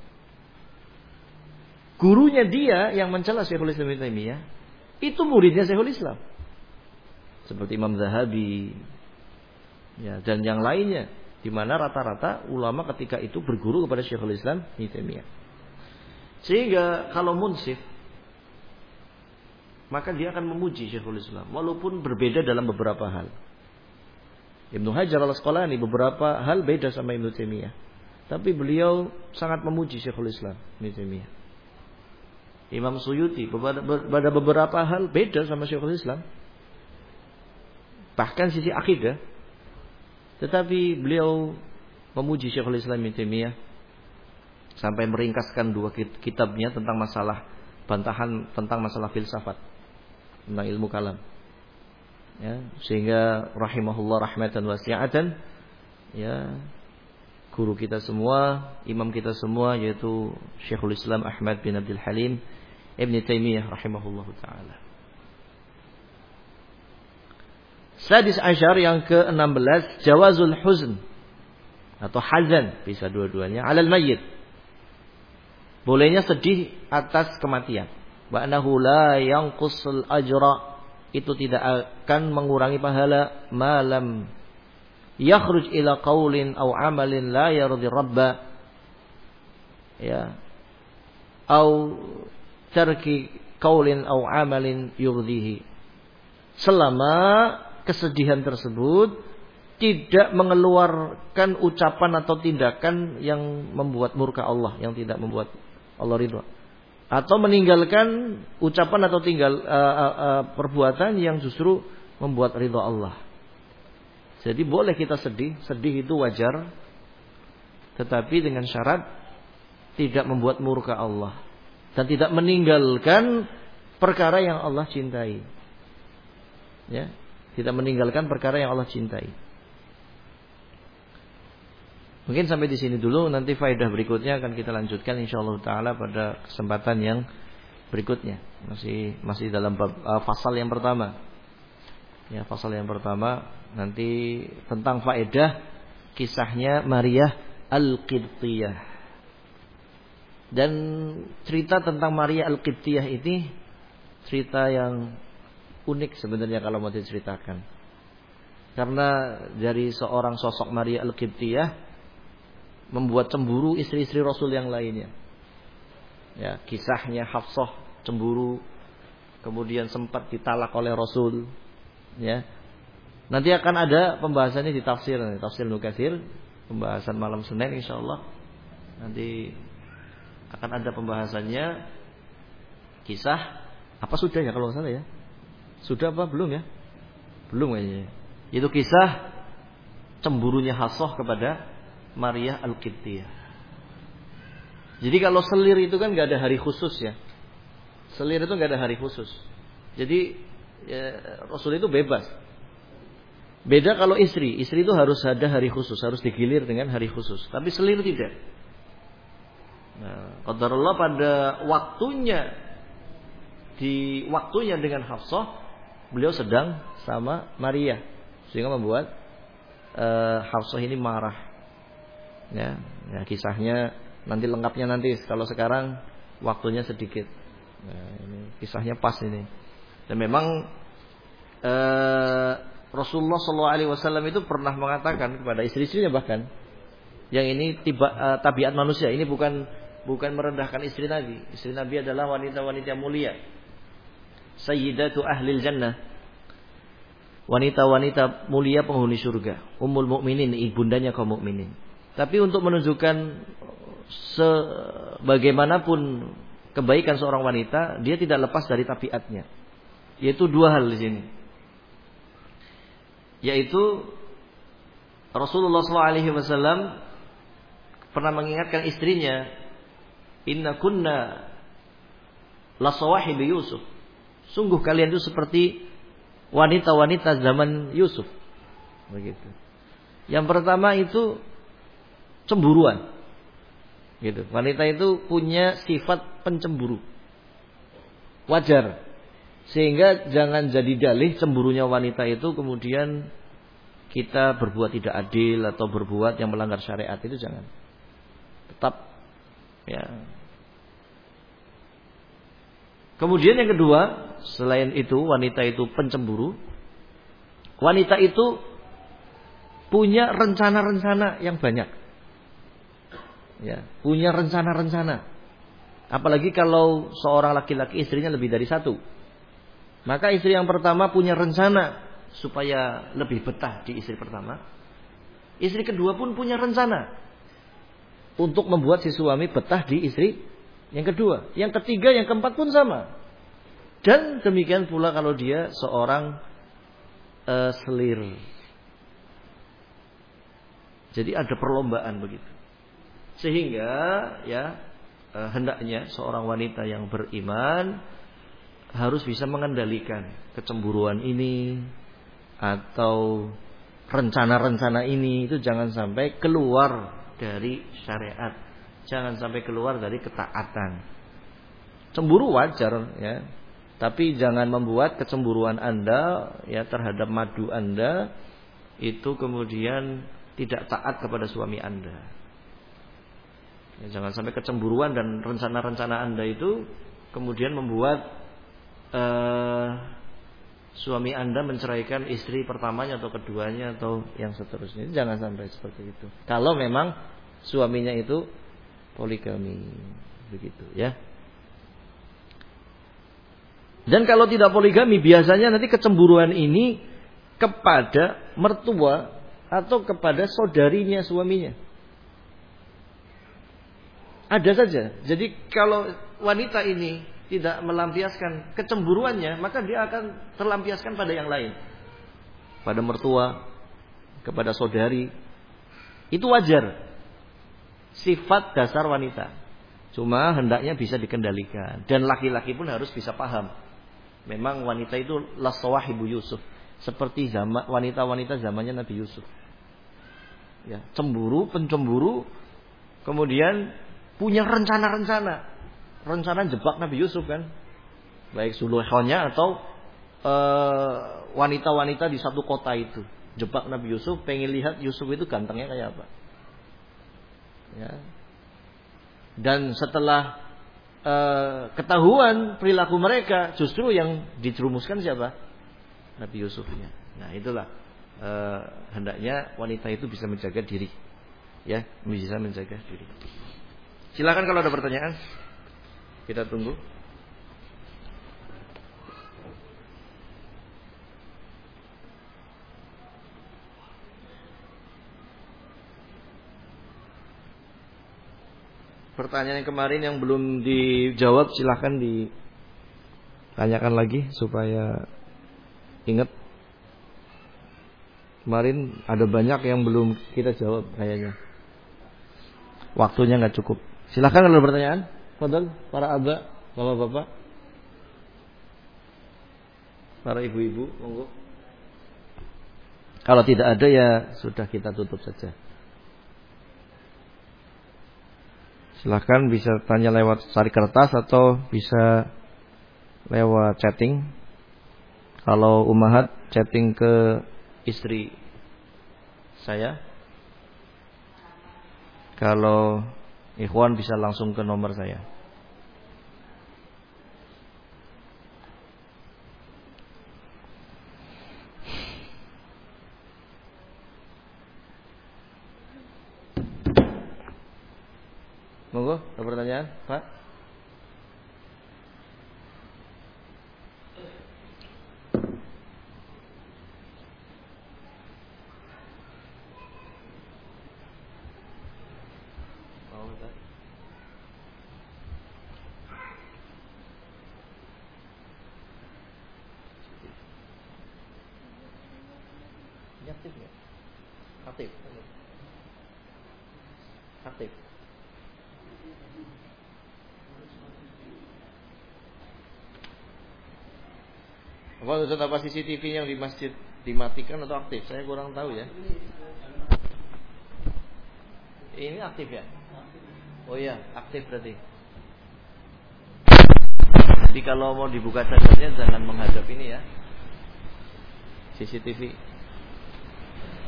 Gurunya dia yang mencela Syekhul Islam Ibnu Taimiyah itu muridnya Syekhul Islam. Seperti Imam Zahabi ya, dan yang lainnya, di mana rata-rata ulama ketika itu berguru kepada Syekhul Islam Ibnu Taimiyah. Sehingga kalau munsif, maka dia akan memuji Syekhul Islam walaupun berbeda dalam beberapa hal. Ibnu Hajar Al-Asqalani beberapa hal beda sama Ibnu Taimiyah, tapi beliau sangat memuji Syekhul Islam Ibnu Taimiyah. Imam Suyuti pada beberapa hal beda sama Syekhul Islam, bahkan sisi akidah, tetapi beliau memuji Syekhul Islam Ibnu Taimiyah sampai meringkaskan 2 kitabnya tentang masalah bantahan tentang masalah filsafat, tentang ilmu kalam. Ya, sehingga rahimahullah rahmatan wasi'atan, ya, guru kita semua, imam kita semua yaitu Syekhul Islam Ahmad bin Abdul Halim Ibn Taimiyah rahimahullahu taala. Sadis asyar yang ke-16, jawazul huzn atau hazan, bisa dua-duanya, alal mayyit. Bolehnya sedih atas kematian. Wa annahu la yanqusul ajra, itu tidak akan mengurangi pahala malam yakhruj ila qaulin aw amalin la yardi rabba, ya, au tarki qaulin aw amalin yurdihi, selama kesedihan tersebut tidak mengeluarkan ucapan atau tindakan yang membuat murka Allah, yang tidak membuat Allah ridha, atau meninggalkan ucapan atau perbuatan yang justru membuat ridha Allah. Jadi boleh kita sedih itu wajar, tetapi dengan syarat tidak membuat murka Allah dan tidak meninggalkan perkara yang Allah cintai. Ya, tidak meninggalkan perkara yang Allah cintai. Mungkin sampai di sini dulu, nanti faedah berikutnya akan kita lanjutkan insyaallah taala pada kesempatan yang berikutnya. Masih dalam fasal yang pertama. Ya, fasal yang pertama nanti tentang faedah kisahnya Maria Al-Qibtiyah. Dan cerita tentang Maria Al-Qibtiyah ini cerita yang unik sebenarnya kalau mau diceritakan. Karena dari seorang sosok Maria Al-Qibtiyah membuat cemburu istri-istri Rasul yang lainnya. Ya, kisahnya Hafsah cemburu, kemudian sempat ditalak oleh Rasul. Ya, nanti akan ada pembahasannya di tafsir Ibnu Katsir, pembahasan malam Senin insyaallah. Nanti akan ada pembahasannya kisah apa sudah ya kalau nggak salah ya. Sudah apa belum ya? Belum kayaknya. Itu kisah cemburunya Hafsah kepada Maria Al-Qibtiyah. Jadi kalau selir itu kan nggak ada hari khusus ya. Selir itu nggak ada hari khusus. Jadi ya, Rasul itu bebas. Beda kalau istri itu harus ada hari khusus, harus digilir dengan hari khusus. Tapi selir tidak. Nah, qadarullah pada waktunya, di waktunya dengan Hafsah, beliau sedang sama Maria, sehingga membuat Hafsah ini marah. Ya, kisahnya nanti lengkapnya nanti. Kalau sekarang waktunya sedikit. Nah, ini kisahnya pas ini. Dan memang Rasulullah SAW itu pernah mengatakan kepada istri-istrinya bahkan, yang ini tabiat manusia. Ini bukan merendahkan istri Nabi. Istri Nabi adalah wanita-wanita mulia, sayyidatu ahlil jannah, wanita-wanita mulia penghuni surga, ummul mukminin, ibundanya kaum mukminin. Tapi untuk menunjukkan sebagaimanapun kebaikan seorang wanita, dia tidak lepas dari tabiatnya. Yaitu 2 hal di sini. Yaitu Rasulullah SAW pernah mengingatkan istrinya, inna kunna la sawahibi Yusuf. Sungguh kalian itu seperti wanita-wanita zaman Yusuf. Begitu. Yang pertama itu cemburuan. Gitu. Wanita itu punya sifat pencemburu. Wajar. Sehingga jangan jadi dalih cemburunya wanita itu kemudian kita berbuat tidak adil atau berbuat yang melanggar syariat, itu jangan. Tetap ya. Kemudian yang kedua, selain itu wanita itu pencemburu. Wanita itu punya rencana-rencana yang banyak. Ya, punya rencana-rencana. Apalagi kalau seorang laki-laki istrinya lebih dari satu. Maka istri yang pertama punya rencana supaya lebih betah di istri pertama. Istri kedua pun punya rencana untuk membuat si suami betah di istri yang kedua. Yang ketiga, yang keempat pun sama. Dan demikian pula kalau dia seorang selir. Jadi ada perlombaan begitu. Sehingga ya hendaknya seorang wanita yang beriman harus bisa mengendalikan kecemburuan ini atau rencana-rencana ini, itu jangan sampai keluar dari syariat, jangan sampai keluar dari ketaatan. Cemburu wajar ya, tapi jangan membuat kecemburuan Anda ya terhadap madu Anda itu kemudian tidak taat kepada suami Anda. Ya, jangan sampai kecemburuan dan rencana-rencana Anda itu kemudian membuat suami Anda menceraikan istri pertamanya atau keduanya atau yang seterusnya. Jangan sampai seperti itu. Kalau memang suaminya itu poligami, begitu ya. Dan kalau tidak poligami, biasanya nanti kecemburuan ini kepada mertua atau kepada saudarinya suaminya. Ada saja. Jadi kalau wanita ini tidak melampiaskan kecemburuannya, maka dia akan terlampiaskan pada yang lain. Pada mertua, kepada saudari. Itu wajar. Sifat dasar wanita. Cuma hendaknya bisa dikendalikan. Dan laki-laki pun harus bisa paham. Memang wanita itu lasawahibu Yusuf. Seperti wanita-wanita zamannya Nabi Yusuf. Ya, cemburu, pencemburu. Kemudian punya rencana-rencana. Rencana jebak Nabi Yusuf kan, baik Zulaikha atau wanita-wanita di satu kota itu jebak Nabi Yusuf, pengen lihat Yusuf itu gantengnya kayak apa. Ya. Dan setelah ketahuan perilaku mereka, justru yang dijerumuskan siapa? Nabi Yusufnya. Nah itulah hendaknya wanita itu bisa menjaga diri, ya, bisa menjaga diri. Silakan kalau ada pertanyaan. Kita tunggu. Pertanyaan yang kemarin yang belum dijawab silahkan ditanyakan lagi supaya ingat. Kemarin ada banyak yang belum kita jawab kayaknya. Waktunya nggak cukup. Silahkan kalau ada pertanyaan. Fadhal, para aba, bapak-bapak, para ibu-ibu, monggo. Kalau tidak ada ya sudah kita tutup saja. Silahkan bisa tanya lewat cari kertas atau bisa lewat chatting. Kalau ummahat chatting ke istri saya. Kalau ikhwan bisa langsung ke nomor saya. Monggo, ada pertanyaan, Pak? Aktif nggak? Aktif. Aktif. Apa Ustaz, apa CCTV yang di masjid dimatikan atau aktif? Saya kurang tahu ya. Ini aktif ya? Oh iya, aktif berarti. Jadi kalau mau dibuka cacarnya jangan menghadap ini ya. CCTV.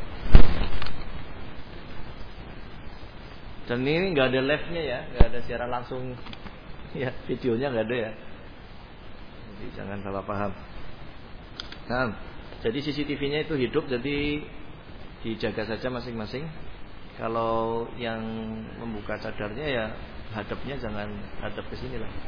Dan ini nggak ada live-nya ya, nggak ada siaran langsung ya, videonya nggak ada ya. Jadi jangan salah paham. Nah, jadi CCTV-nya itu hidup, jadi dijaga saja masing-masing. Kalau yang membuka cadarnya ya hadapnya jangan hadap ke sini lah.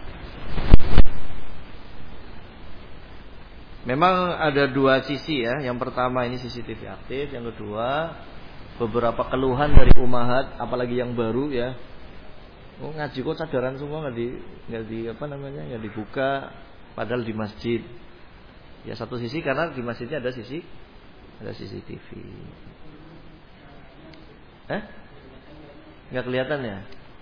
Memang ada dua sisi ya. Yang pertama ini CCTV aktif, yang kedua beberapa keluhan dari ummahat, apalagi yang baru ya. Oh, ngaji kok cadaran semua nggak dibuka, padahal di masjid. Ya satu sisi karena di masjidnya ada CCTV. Nggak kelihatan ya?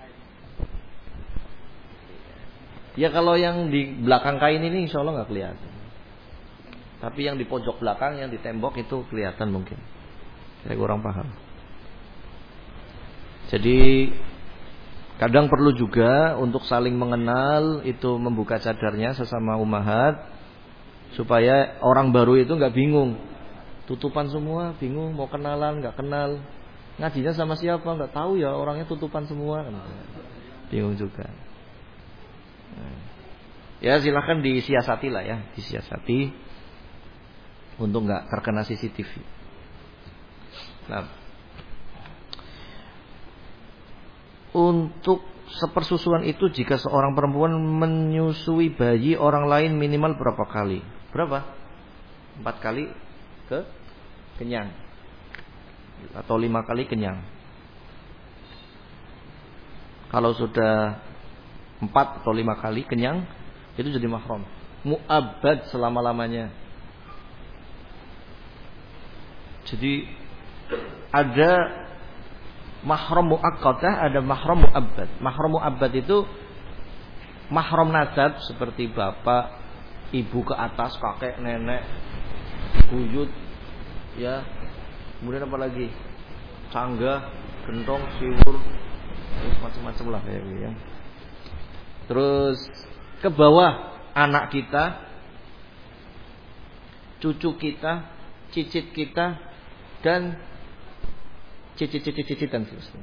Ya kalau yang di belakang kain ini insya Allah nggak kelihatan. Tapi yang di pojok belakang, yang di tembok itu kelihatan mungkin. Saya kurang paham. Jadi kadang perlu juga untuk saling mengenal, itu membuka cadarnya sesama ummahat, supaya orang baru itu nggak bingung. Tutupan semua, bingung mau kenalan nggak kenal. Ngajinya sama siapa nggak tahu ya, orangnya tutupan semua. Bingung juga. Ya silahkan disiasati lah ya, disiasati untuk nggak terkena CCTV. Nah, untuk sepersusuan itu jika seorang perempuan menyusui bayi orang lain minimal berapa kali? Berapa? 4 kali kenyang atau 5 kali kenyang. Kalau sudah 4 atau 5 kali kenyang, itu jadi mahram, mu'abbad selama-lamanya. Jadi ada mahram mu'aqqadah, ada mahram mu'abbad. Mahram mu'abbad itu mahram nasab seperti bapak, ibu ke atas, kakek, nenek, buyut, ya. Kemudian apa lagi? Canggah, gentong, siwur, macam-macam lah kayak gitu ya. Terus ke bawah anak kita, cucu kita, cicit kita, dan cicit dan seterusnya.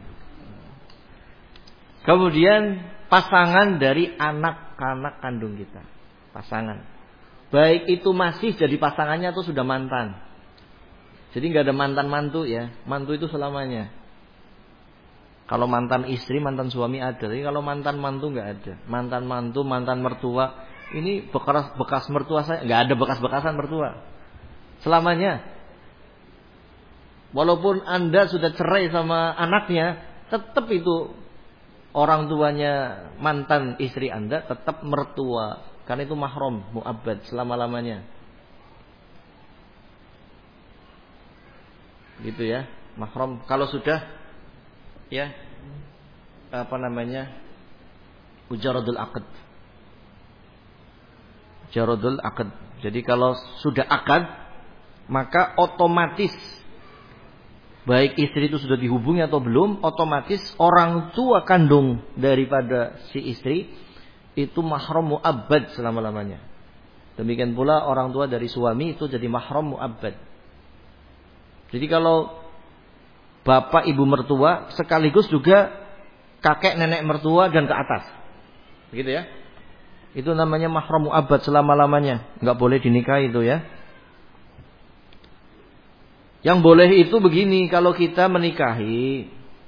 Kemudian pasangan dari anak-anak kandung kita. Pasangan. Baik itu masih jadi pasangannya atau sudah mantan. Jadi nggak ada mantan mantu ya. Mantu itu selamanya. Kalau mantan istri, mantan suami ada. Tapi kalau mantan mantu nggak ada. Mantan mantu, mantan mertua. Ini bekas mertua saya. Nggak ada bekas-bekasan mertua. Selamanya. Walaupun Anda sudah cerai sama anaknya, tetap itu orang tuanya mantan istri Anda, tetap mertua. Karena itu mahram, mu'abbad selama-lamanya. Gitu ya, mahram. Kalau sudah ya mujaradul aqd. Mujaradul aqd. Jadi kalau sudah akad, maka otomatis baik istri itu sudah dihubungi atau belum, otomatis orang tua kandung daripada si istri itu mahram mu'abbad selama-lamanya. Demikian pula orang tua dari suami itu jadi mahram mu'abbad. Jadi kalau bapak ibu mertua sekaligus juga kakek nenek mertua dan ke atas. Begitu ya. Itu namanya mahram mu'abbad selama-lamanya. Enggak boleh dinikahi itu ya. Yang boleh itu begini, kalau kita menikahi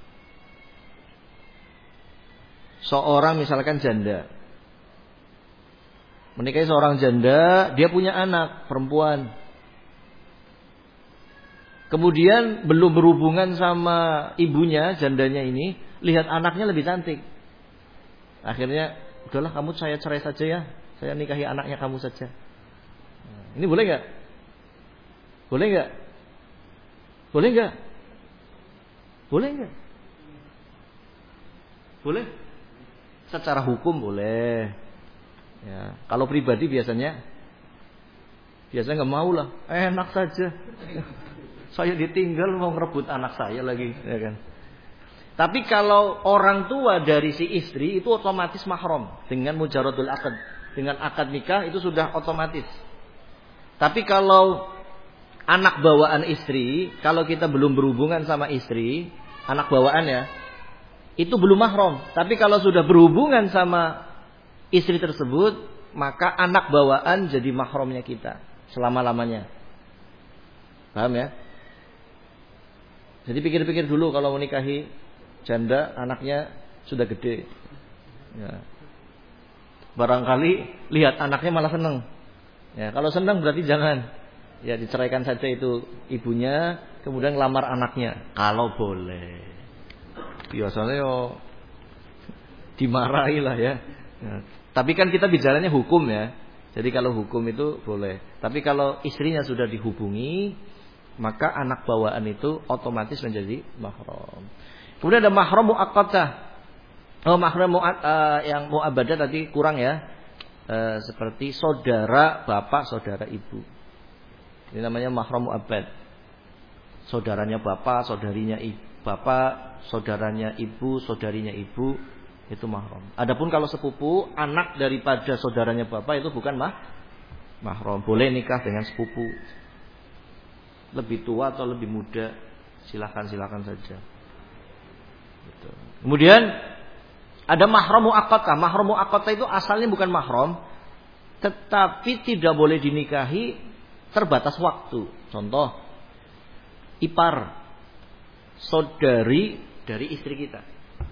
seorang misalkan janda. Menikahi seorang janda, dia punya anak perempuan. Kemudian belum berhubungan sama ibunya, jandanya ini, lihat anaknya lebih cantik. Akhirnya, udahlah kamu saya cerai saja ya. Saya nikahi anaknya kamu saja. Ini boleh enggak? Boleh enggak? Boleh enggak? Boleh enggak? Boleh. Secara hukum boleh. Ya, kalau pribadi biasanya enggak mau lah. Enak saja. Saya ditinggal mau ngerebut anak saya lagi, ya kan? Tapi kalau orang tua dari si istri itu otomatis mahram dengan mujaradul aqd, dengan akad nikah itu sudah otomatis. Tapi kalau anak bawaan istri, kalau kita belum berhubungan sama istri, anak bawaan ya, itu belum mahram. Tapi kalau sudah berhubungan sama istri tersebut, maka anak bawaan jadi mahramnya kita selama-lamanya. Paham ya? Jadi pikir-pikir dulu kalau menikahi janda, anaknya sudah gede. Ya. Barangkali lihat anaknya malah senang. Ya, kalau senang berarti jangan. Ya, diceraikan saja itu ibunya, kemudian lamar anaknya. Kalau boleh. Biasanya yo dimarahi lah ya. Ya. Tapi kan kita bicaranya hukum ya. Jadi kalau hukum itu boleh. Tapi kalau istrinya sudah dihubungi, maka anak bawaan itu otomatis menjadi mahram. Kemudian ada mahram muaqqatah. Mahram yang mu'abbadah tadi kurang ya. Seperti saudara bapak, saudara ibu. Ini namanya mahram mu'abbad. Saudaranya bapak, saudarinya ibu. Bapak, saudaranya ibu, saudarinya ibu, itu mahram. Adapun kalau sepupu, anak daripada saudaranya bapak itu bukan mahram. Boleh nikah dengan sepupu. Lebih tua atau lebih muda, silakan saja. Gitu. Kemudian ada mahram muaqqatah. Mahram muaqqatah itu asalnya bukan mahram, tetapi tidak boleh dinikahi terbatas waktu. Contoh, ipar, saudari dari istri kita.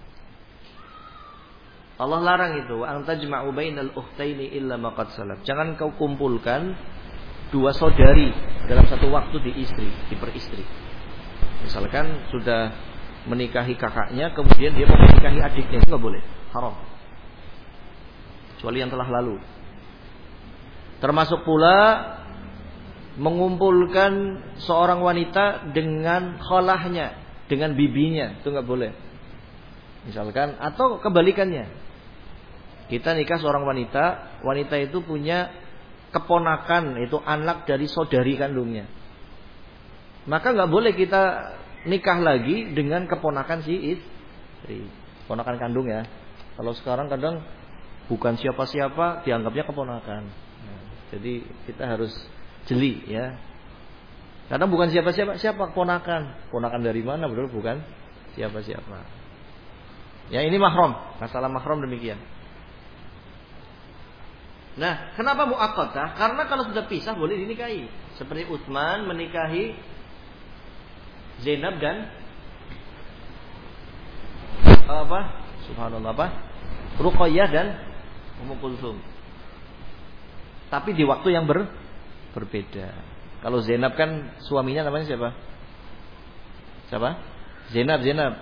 Allah larang itu, an tajma'u bainal ukhtaini illa ma qad salaf. Jangan kau kumpulkan dua saudari dalam satu waktu di peristri. Misalkan sudah menikahi kakaknya, kemudian dia mau menikahi adiknya, itu enggak boleh, haram. Kecuali yang telah lalu. Termasuk pula mengumpulkan seorang wanita dengan khalahnya, dengan bibinya, itu enggak boleh. Misalkan, atau kebalikannya. Kita nikah seorang wanita, wanita itu punya keponakan, itu anak dari saudari kandungnya. Maka enggak boleh kita nikah lagi dengan keponakan si istri, keponakan kandung ya. Kalau sekarang kadang bukan siapa-siapa dianggapnya keponakan. Nah, jadi kita harus jeli ya. Karena bukan siapa-siapa, siapa keponakan? Keponakan dari mana? Betul bukan siapa-siapa. Ya ini mahram, masalah mahram demikian. Nah, kenapa muaqqatah? Karena kalau sudah pisah boleh dinikahi. Seperti Utsman menikahi Zainab dan Subhanallah Ruqayyah dan Ummu Kulsum. Tapi di waktu yang berbeda. Kalau Zainab kan suaminya namanya siapa? Siapa? Zainab.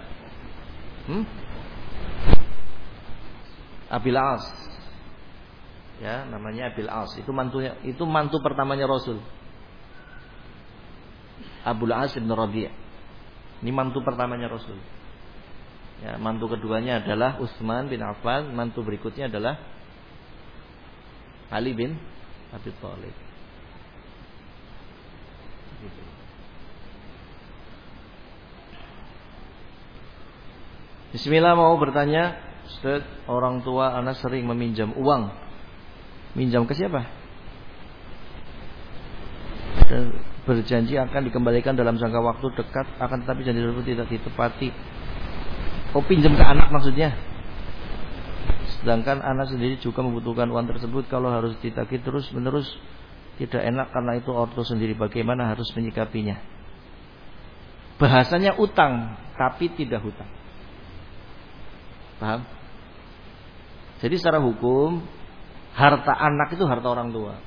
Abil As. Ya, namanya Abil As. Itu mantu pertamanya Rasul. Abul As bin Rabi'. Ini mantu pertamanya Rasul. Ya, mantu keduanya adalah Utsman bin Affan, mantu berikutnya adalah Ali bin Abi Thalib. Bismillah, mau bertanya, Ustaz, orang tua anak sering meminjam uang. Minjam ke siapa? Dan berjanji akan dikembalikan dalam jangka waktu dekat, akan tetapi janji tersebut tidak ditepati. Oh, pinjam ke anak maksudnya. Sedangkan anak sendiri juga membutuhkan uang tersebut. Kalau harus ditagih terus menerus tidak enak, karena itu ortu sendiri. Bagaimana harus menyikapinya? Bahasanya utang, tapi tidak hutang. Paham? Jadi secara hukum, harta anak itu harta orang tua.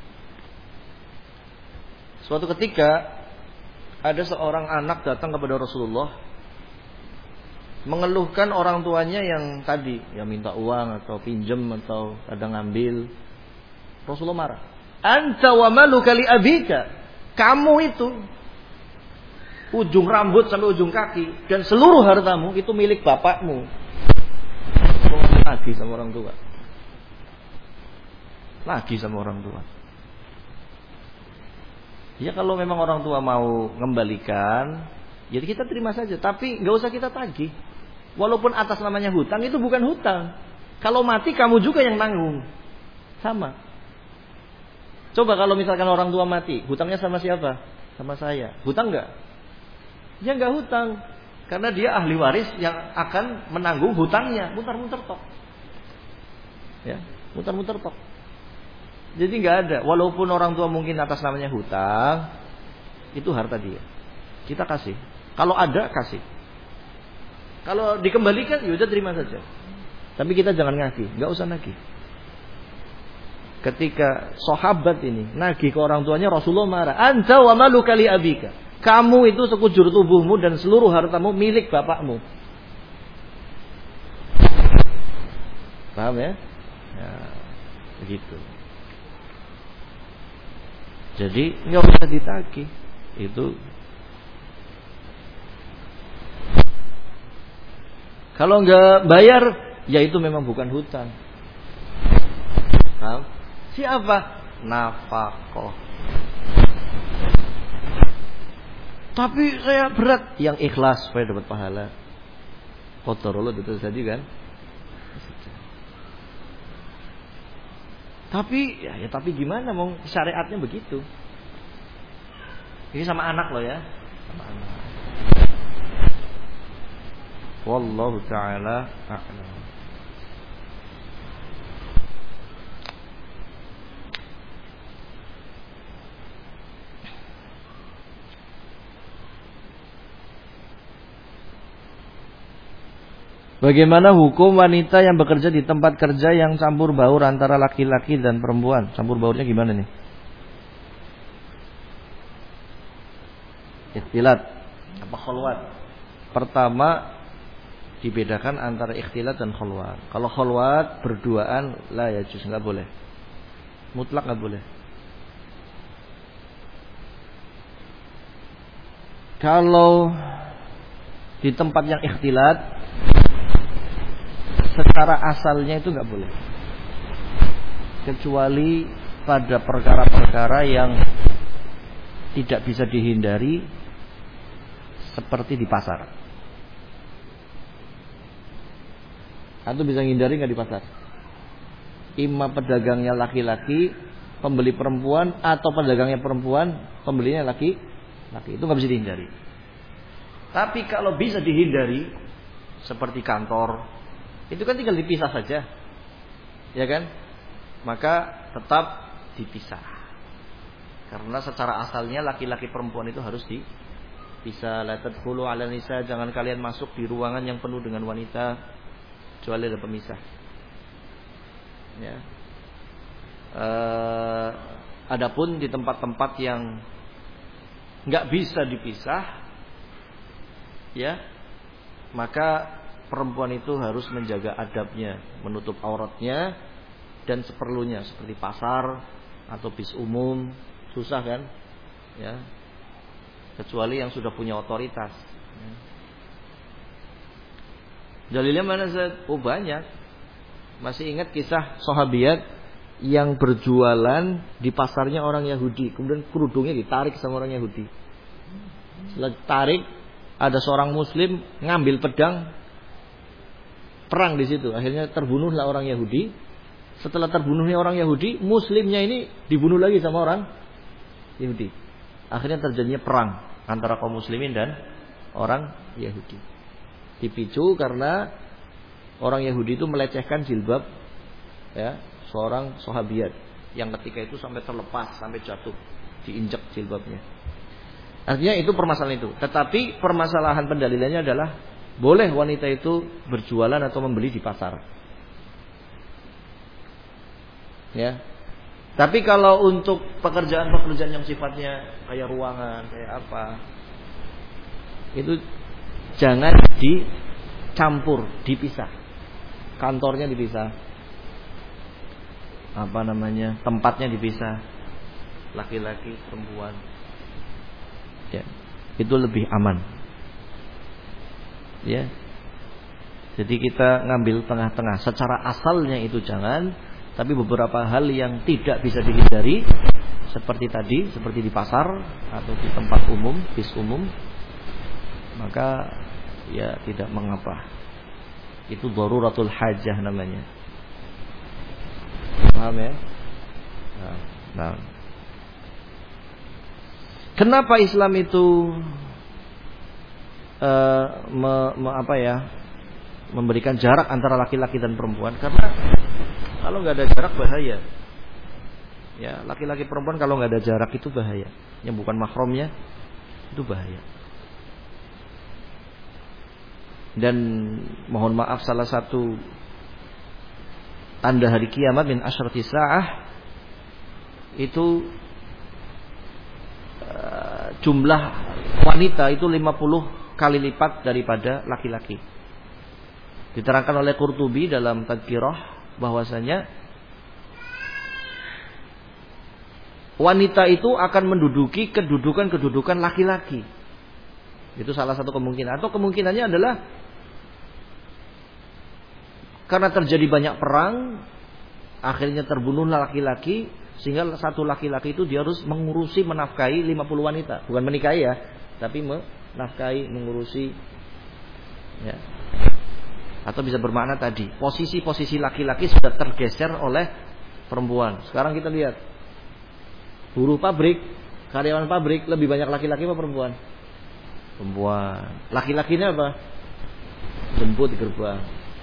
Suatu ketika ada seorang anak datang kepada Rasulullah, mengeluhkan orang tuanya yang tadi, yang minta uang atau pinjam atau kadang ngambil. Rasulullah marah. Anta wa maluka li abika. Kamu itu ujung rambut sampai ujung kaki dan seluruh hartamu itu milik bapakmu. Lagi sama orang tua. Ya kalau memang orang tua mau mengembalikan, jadi kita terima saja. Tapi nggak usah kita tagih. Walaupun atas namanya hutang, itu bukan hutang. Kalau mati kamu juga yang nanggung. Sama. Coba kalau misalkan orang tua mati, hutangnya sama siapa? Sama saya. Hutang nggak? Ya nggak hutang. Karena dia ahli waris yang akan menanggung hutangnya, muter-muter tok. Ya, muter-muter tok. Jadi nggak ada, walaupun orang tua mungkin atas namanya hutang, itu harta dia. Kita kasih. Kalau ada kasih. Kalau dikembalikan, ya udah terima saja. Tapi kita jangan nagih, nggak usah nagih. Ketika sahabat ini nagih ke orang tuanya, Rasulullah marah. Anta wa maluka li abika. Kamu itu sekujur tubuhmu dan seluruh hartamu milik bapakmu. Paham ya? Ya, begitu. Jadi nggak usah ditagih. Itu kalau nggak bayar, ya itu memang bukan hutang. Paham? Siapa? Nafkah. Tapi saya berat, yang ikhlas supaya dapat pahala. Qadarullah itu tadi kan. Tapi ya tapi gimana, mau syariatnya begitu. Ini sama anak loh ya, sama anak. Wallahu taala a'lam. Bagaimana hukum wanita yang bekerja di tempat kerja yang campur baur antara laki-laki dan perempuan? Campur baurnya gimana nih? Ikhtilat apa khulwat? Pertama dibedakan antara ikhtilat dan khulwat. Kalau khulwat berduaan lah ya juz, nggak boleh. Mutlak nggak boleh. Kalau di tempat yang ikhtilat, secara asalnya itu nggak boleh, kecuali pada perkara-perkara yang tidak bisa dihindari, seperti di pasar. Atau bisa hindari nggak di pasar? Imma pedagangnya laki-laki, pembeli perempuan, atau pedagangnya perempuan, pembelinya laki-laki. Itu nggak bisa dihindari. Tapi kalau bisa dihindari, seperti kantor, itu kan tinggal dipisah saja, ya kan? Maka tetap dipisah. Karena secara asalnya laki-laki perempuan itu harus dipisah. La tadkhulu 'ala nisa, jangan kalian masuk di ruangan yang penuh dengan wanita kecuali ada pemisah. Ya. Adapun di tempat-tempat yang nggak bisa dipisah, ya, maka perempuan itu harus menjaga adabnya, menutup auratnya dan seperlunya, seperti pasar atau bis umum. Susah kan? Ya. Kecuali yang sudah punya otoritas. Ya. Dalilnya mana Zat? Oh banyak. Masih ingat kisah sahabiat yang berjualan di pasarnya orang Yahudi, kemudian kerudungnya ditarik sama orang Yahudi. Setelah ditarik, ada seorang Muslim ngambil pedang, perang di situ. Akhirnya terbunuhlah orang Yahudi. Setelah terbunuhnya orang Yahudi, Muslimnya ini dibunuh lagi sama orang Yahudi. Akhirnya terjadinya perang antara kaum Muslimin dan orang Yahudi. Dipicu karena orang Yahudi itu melecehkan jilbab, ya, seorang sahabiat yang ketika itu sampai terlepas, sampai jatuh, diinjak jilbabnya. Artinya itu permasalahan itu. Tetapi permasalahan pendalilannya adalah boleh wanita itu berjualan atau membeli di pasar. Ya. Tapi kalau untuk pekerjaan-pekerjaan yang sifatnya kayak ruangan, kayak apa, itu jangan dicampur, dipisah. Kantornya dipisah. Tempatnya dipisah. Laki-laki, perempuan. Ya. Itu lebih aman. Ya, jadi kita ngambil tengah-tengah. Secara asalnya itu jangan, tapi beberapa hal yang tidak bisa dihindari, seperti tadi, seperti di pasar atau di tempat umum, bis umum, maka ya tidak mengapa. Itu daruratul hajah namanya. Paham ya? Nah. Kenapa Islam itu memberikan jarak antara laki-laki dan perempuan, karena kalau nggak ada jarak bahaya. Ya, laki-laki perempuan kalau nggak ada jarak itu bahaya. Yang bukan mahramnya itu bahaya. Dan mohon maaf, salah satu tanda hari kiamat min asyrati sa'ah itu jumlah wanita itu 50 kali lipat daripada laki-laki. Diterangkan oleh Qurtubi dalam Tadhkirah bahwasanya wanita itu akan menduduki kedudukan laki-laki. Itu salah satu kemungkinan. Atau kemungkinannya adalah karena terjadi banyak perang, akhirnya terbunuhlah laki-laki, sehingga satu laki-laki itu dia harus mengurusi, menafkahi 50 wanita. Bukan menikahi ya, tapi menafkahi, mengurusi. Ya. Atau bisa bermakna tadi, posisi-posisi laki-laki sudah tergeser oleh perempuan. Sekarang kita lihat, buruh pabrik, karyawan pabrik, lebih banyak laki-laki apa perempuan? Perempuan. Laki-lakinya apa? Jemput di gerbang.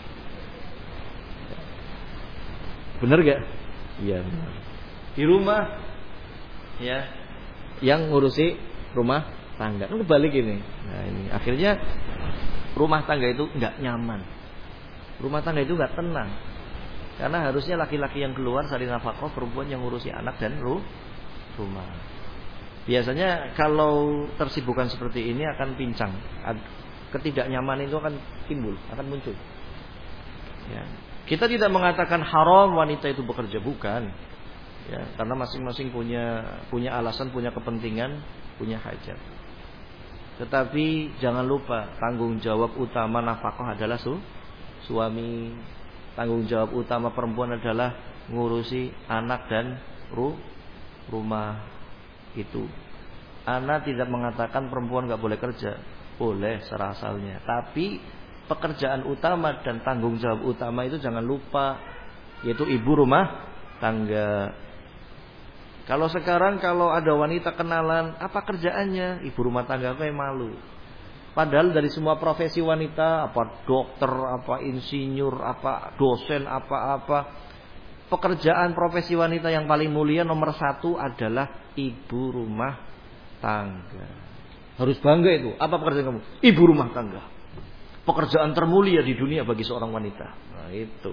Bener gak? Iya benar. Di rumah, ya, yang ngurusi rumah tangga. Itu kebalik ini. Nah ini akhirnya rumah tangga itu nggak nyaman. Rumah tangga itu nggak tenang. Karena harusnya laki-laki yang keluar cari nafkah, perempuan yang ngurusi anak dan rumah. Biasanya kalau tersibukan seperti ini akan pincang. Ketidaknyamanan itu akan timbul, akan muncul. Ya. Kita tidak mengatakan haram wanita itu bekerja, bukan. Ya, karena masing-masing punya alasan, punya kepentingan, punya hajat. Tetapi jangan lupa tanggung jawab utama nafkah adalah suami. Tanggung jawab utama perempuan adalah ngurusi anak dan rumah. Itu. Ana tidak mengatakan perempuan nggak boleh kerja, boleh secara asalnya. Tapi pekerjaan utama dan tanggung jawab utama itu jangan lupa, yaitu ibu rumah tangga. Kalau sekarang kalau ada wanita kenalan, apa kerjaannya? Ibu rumah tangga, kayak malu. Padahal dari semua profesi wanita, apa dokter, apa insinyur, apa dosen, apa-apa, pekerjaan profesi wanita yang paling mulia nomor 1 adalah ibu rumah tangga. Harus bangga itu. Apa pekerjaan kamu? Ibu rumah tangga. Pekerjaan termulia di dunia bagi seorang wanita. Nah itu.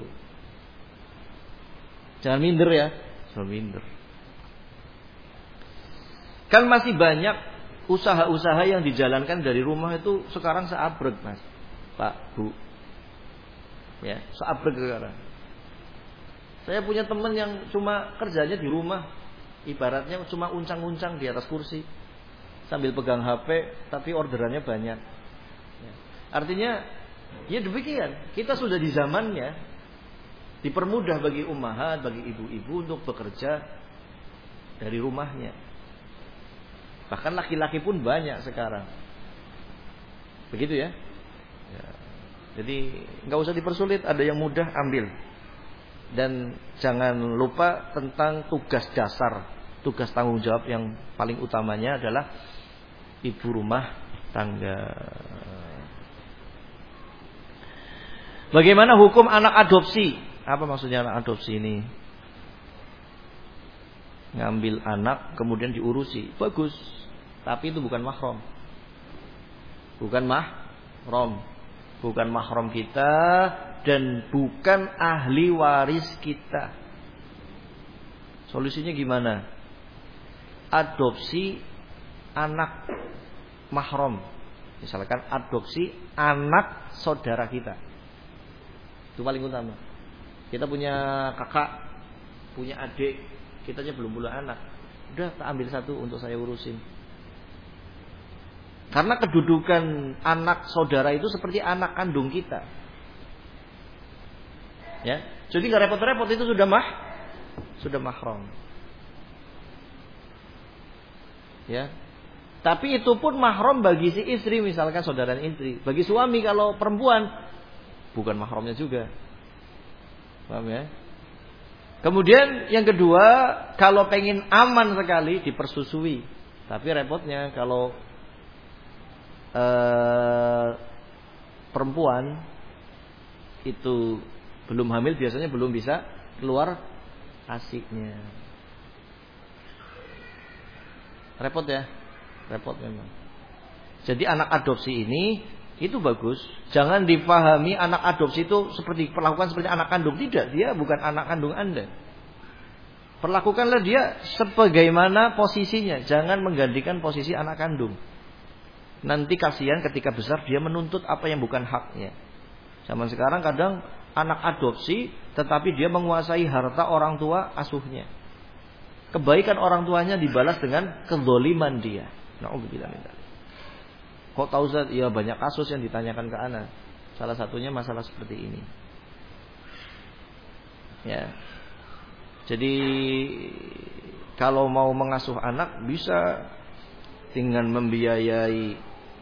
Jangan minder ya. Jangan minder. Kan masih banyak usaha-usaha yang dijalankan dari rumah itu sekarang seabrek mas. Pak, Bu. Ya, seabrek sekarang. Saya punya teman yang cuma kerjanya di rumah, ibaratnya cuma uncang-uncang di atas kursi sambil pegang HP, tapi orderannya banyak. Ya. Artinya, ya demikian. Kita sudah di zamannya dipermudah bagi ummahat, bagi ibu-ibu untuk bekerja dari rumahnya. Bahkan laki-laki pun banyak sekarang. Begitu ya. Ya. Jadi nggak usah dipersulit, ada yang mudah ambil. Dan jangan lupa tentang tugas dasar, tugas tanggung jawab yang paling utamanya adalah ibu rumah tangga. Bagaimana hukum anak adopsi? Apa maksudnya anak adopsi ini? Ngambil anak kemudian diurusi, bagus. Tapi itu bukan mahram. Bukan mahram. Bukan mahram kita dan bukan ahli waris kita. Solusinya gimana? Adopsi anak mahram. Misalkan adopsi anak saudara kita. Itu paling utama. Kita punya kakak, punya adik, kitanya belum punya anak. Udah tak ambil satu untuk saya urusin. Karena kedudukan anak saudara itu seperti anak kandung kita. Ya, jadi nggak repot-repot, itu sudah mahram. Ya, tapi itu pun mahram bagi si istri, misalkan saudara istri. Bagi suami kalau perempuan bukan mahramnya juga. Paham ya? Kemudian yang kedua, kalau pengen aman sekali dipersusui. Tapi repotnya kalau perempuan itu belum hamil biasanya belum bisa keluar ASI-nya. Repot ya, repot memang. Jadi anak adopsi ini itu bagus. Jangan dipahami anak adopsi itu perlakukan seperti anak kandung. Tidak, dia bukan anak kandung Anda. Perlakukanlah dia sebagaimana posisinya. Jangan menggantikan posisi anak kandung. Nanti kasihan ketika besar dia menuntut apa yang bukan haknya. Zaman sekarang kadang anak adopsi tetapi dia menguasai harta orang tua asuhnya. Kebaikan orang tuanya dibalas dengan kezaliman dia. Na'udzubillah min dzalik. Kok tahu Ustaz? Ya banyak kasus yang ditanyakan ke ana. Salah satunya masalah seperti ini. Ya. Jadi kalau mau mengasuh anak bisa dengan membiayai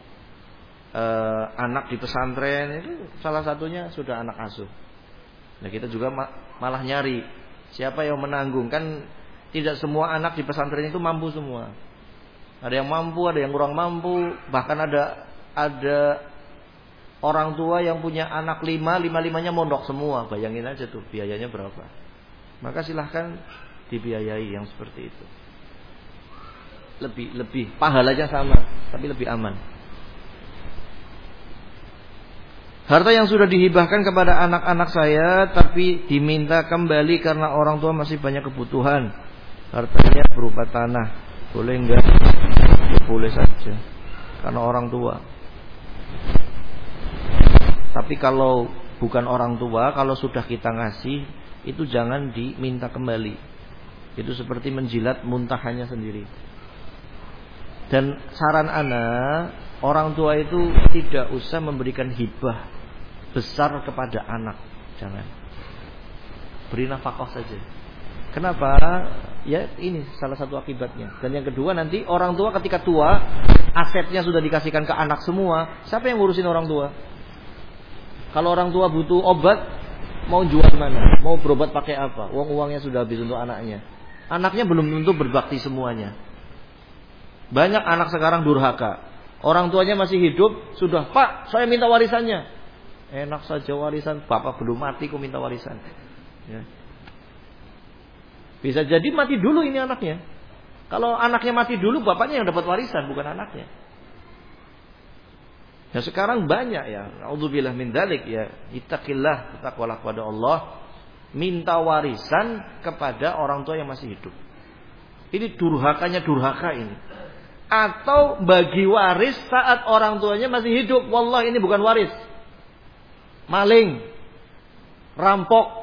anak di pesantren, itu salah satunya sudah anak asuh. Nah kita juga malah nyari siapa yang menanggung. Kan tidak semua anak di pesantren itu mampu semua. Ada yang mampu, ada yang kurang mampu. Bahkan ada orang tua yang punya anak 5-limanya mondok semua. Bayangin aja tuh biayanya berapa. Maka silahkan dibiayai yang seperti itu. Lebih pahalanya sama, tapi lebih aman. Harta yang sudah dihibahkan kepada anak-anak saya tapi diminta kembali karena orang tua masih banyak kebutuhan. Hartanya berupa tanah. Boleh enggak? Ya, boleh saja. Karena orang tua. Tapi kalau bukan orang tua, kalau sudah kita ngasih, itu jangan diminta kembali. Itu seperti menjilat muntahannya sendiri. Dan saran ana, orang tua itu tidak usah memberikan hibah besar kepada anak. Jangan. Beri nafkah saja. Kenapa? Ya ini salah satu akibatnya. Dan yang kedua nanti orang tua ketika tua, asetnya sudah dikasihkan ke anak semua. Siapa yang ngurusin orang tua? Kalau orang tua butuh obat, mau jual mana? Mau berobat pakai apa? Uangnya sudah habis untuk anaknya. Anaknya belum tentu berbakti semuanya. Banyak anak sekarang durhaka. Orang tuanya masih hidup, sudah, Pak, saya minta warisannya. Enak saja warisan, bapak belum mati kok minta warisan. Ya. Bisa jadi mati dulu ini anaknya. Kalau anaknya mati dulu, bapaknya yang dapat warisan, bukan anaknya. Ya sekarang banyak ya, naudzubillah min dzalik ya, ittaqillah, bertakwalah kepada Allah, minta warisan kepada orang tua yang masih hidup. Ini durhakanya durhaka ini. Atau bagi waris saat orang tuanya masih hidup. Wallah ini bukan waris. Maling, rampok.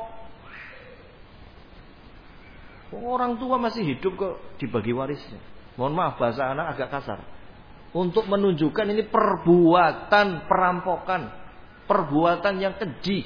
Orang tua masih hidup kok dibagi warisnya. Mohon maaf bahasa anak agak kasar. Untuk menunjukkan ini perbuatan perampokan, perbuatan yang keji.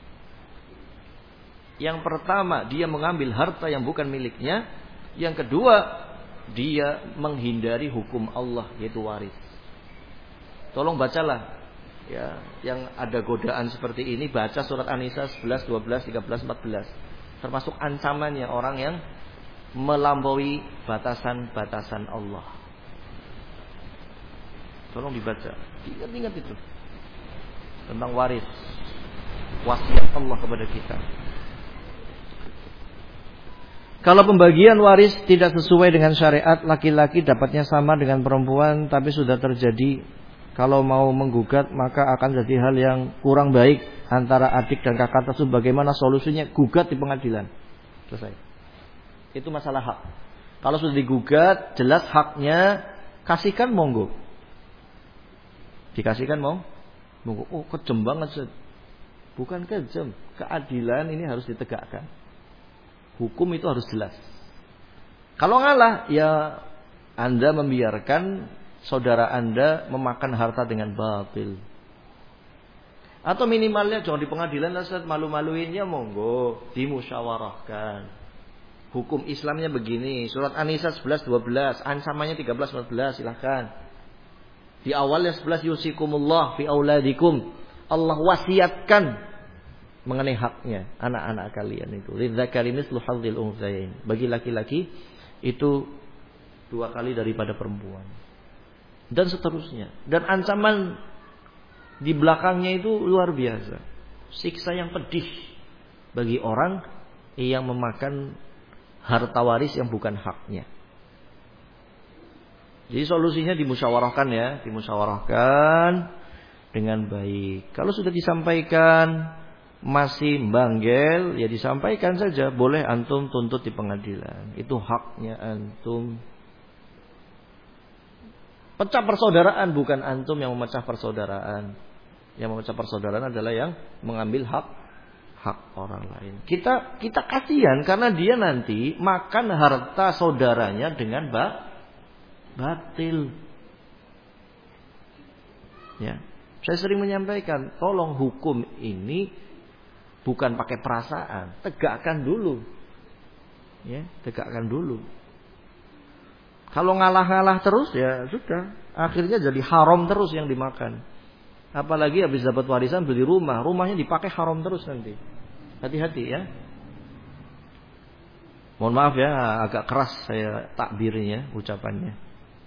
Yang pertama, dia mengambil harta yang bukan miliknya. Yang kedua, dia menghindari hukum Allah, yaitu waris. Tolong bacalah ya, yang ada godaan seperti ini, baca surat An-Nisa 11, 12, 13, 14. Termasuk ancamannya orang yang melampaui batasan-batasan Allah. Tolong dibaca. Ingat itu. Tentang waris. Wasiat Allah kepada kita. Kalau pembagian waris tidak sesuai dengan syariat, laki-laki dapatnya sama dengan perempuan, tapi sudah terjadi. Kalau mau menggugat, maka akan jadi hal yang kurang baik antara adik dan kakak tersebut. Bagaimana solusinya? Gugat di pengadilan. Selesai. Itu masalah hak. Kalau sudah digugat, jelas haknya, kasihkan monggo. Dikasihkan monggo. Oh, kejam banget. Bukan kejam. Keadilan ini harus ditegakkan. Hukum itu harus jelas. Kalau ngalah, ya Anda membiarkan saudara Anda memakan harta dengan batil. Atau minimalnya jangan di pengadilan lah, malu-maluinnya monggo dimusyawarahkan. Hukum Islamnya begini, surat An-Nisa 11, 12, ancamannya 13, 14, silahkan. Di awalnya 11, yusikumullah fi auladikum. Allah wasiatkan mengenai haknya anak-anak kalian itu. Lidzakari mislu hadzil unthayain. Bagi laki-laki itu 2 kali daripada perempuan. dan seterusnya. Dan ancaman di belakangnya itu luar biasa. Siksa yang pedih bagi orang yang memakan harta waris yang bukan haknya. Jadi solusinya dimusyawarahkan ya, dimusyawarahkan dengan baik. Kalau sudah disampaikan masih banggel, ya disampaikan saja. Boleh antum tuntut di pengadilan. Itu haknya antum. Pecah persaudaraan bukan antum yang memecah persaudaraan. Yang memecah persaudaraan adalah yang mengambil hak orang lain. Kita kasihan karena dia nanti makan harta saudaranya dengan batil. Ya. Saya sering menyampaikan, tolong hukum ini bukan pakai perasaan, tegakkan dulu. Ya, tegakkan dulu. Kalau ngalah-ngalah terus ya sudah, akhirnya jadi haram terus yang dimakan. Apalagi habis dapat warisan beli rumah, rumahnya dipakai haram terus nanti. Hati-hati ya. Mohon maaf ya, agak keras saya takbirnya, ucapannya.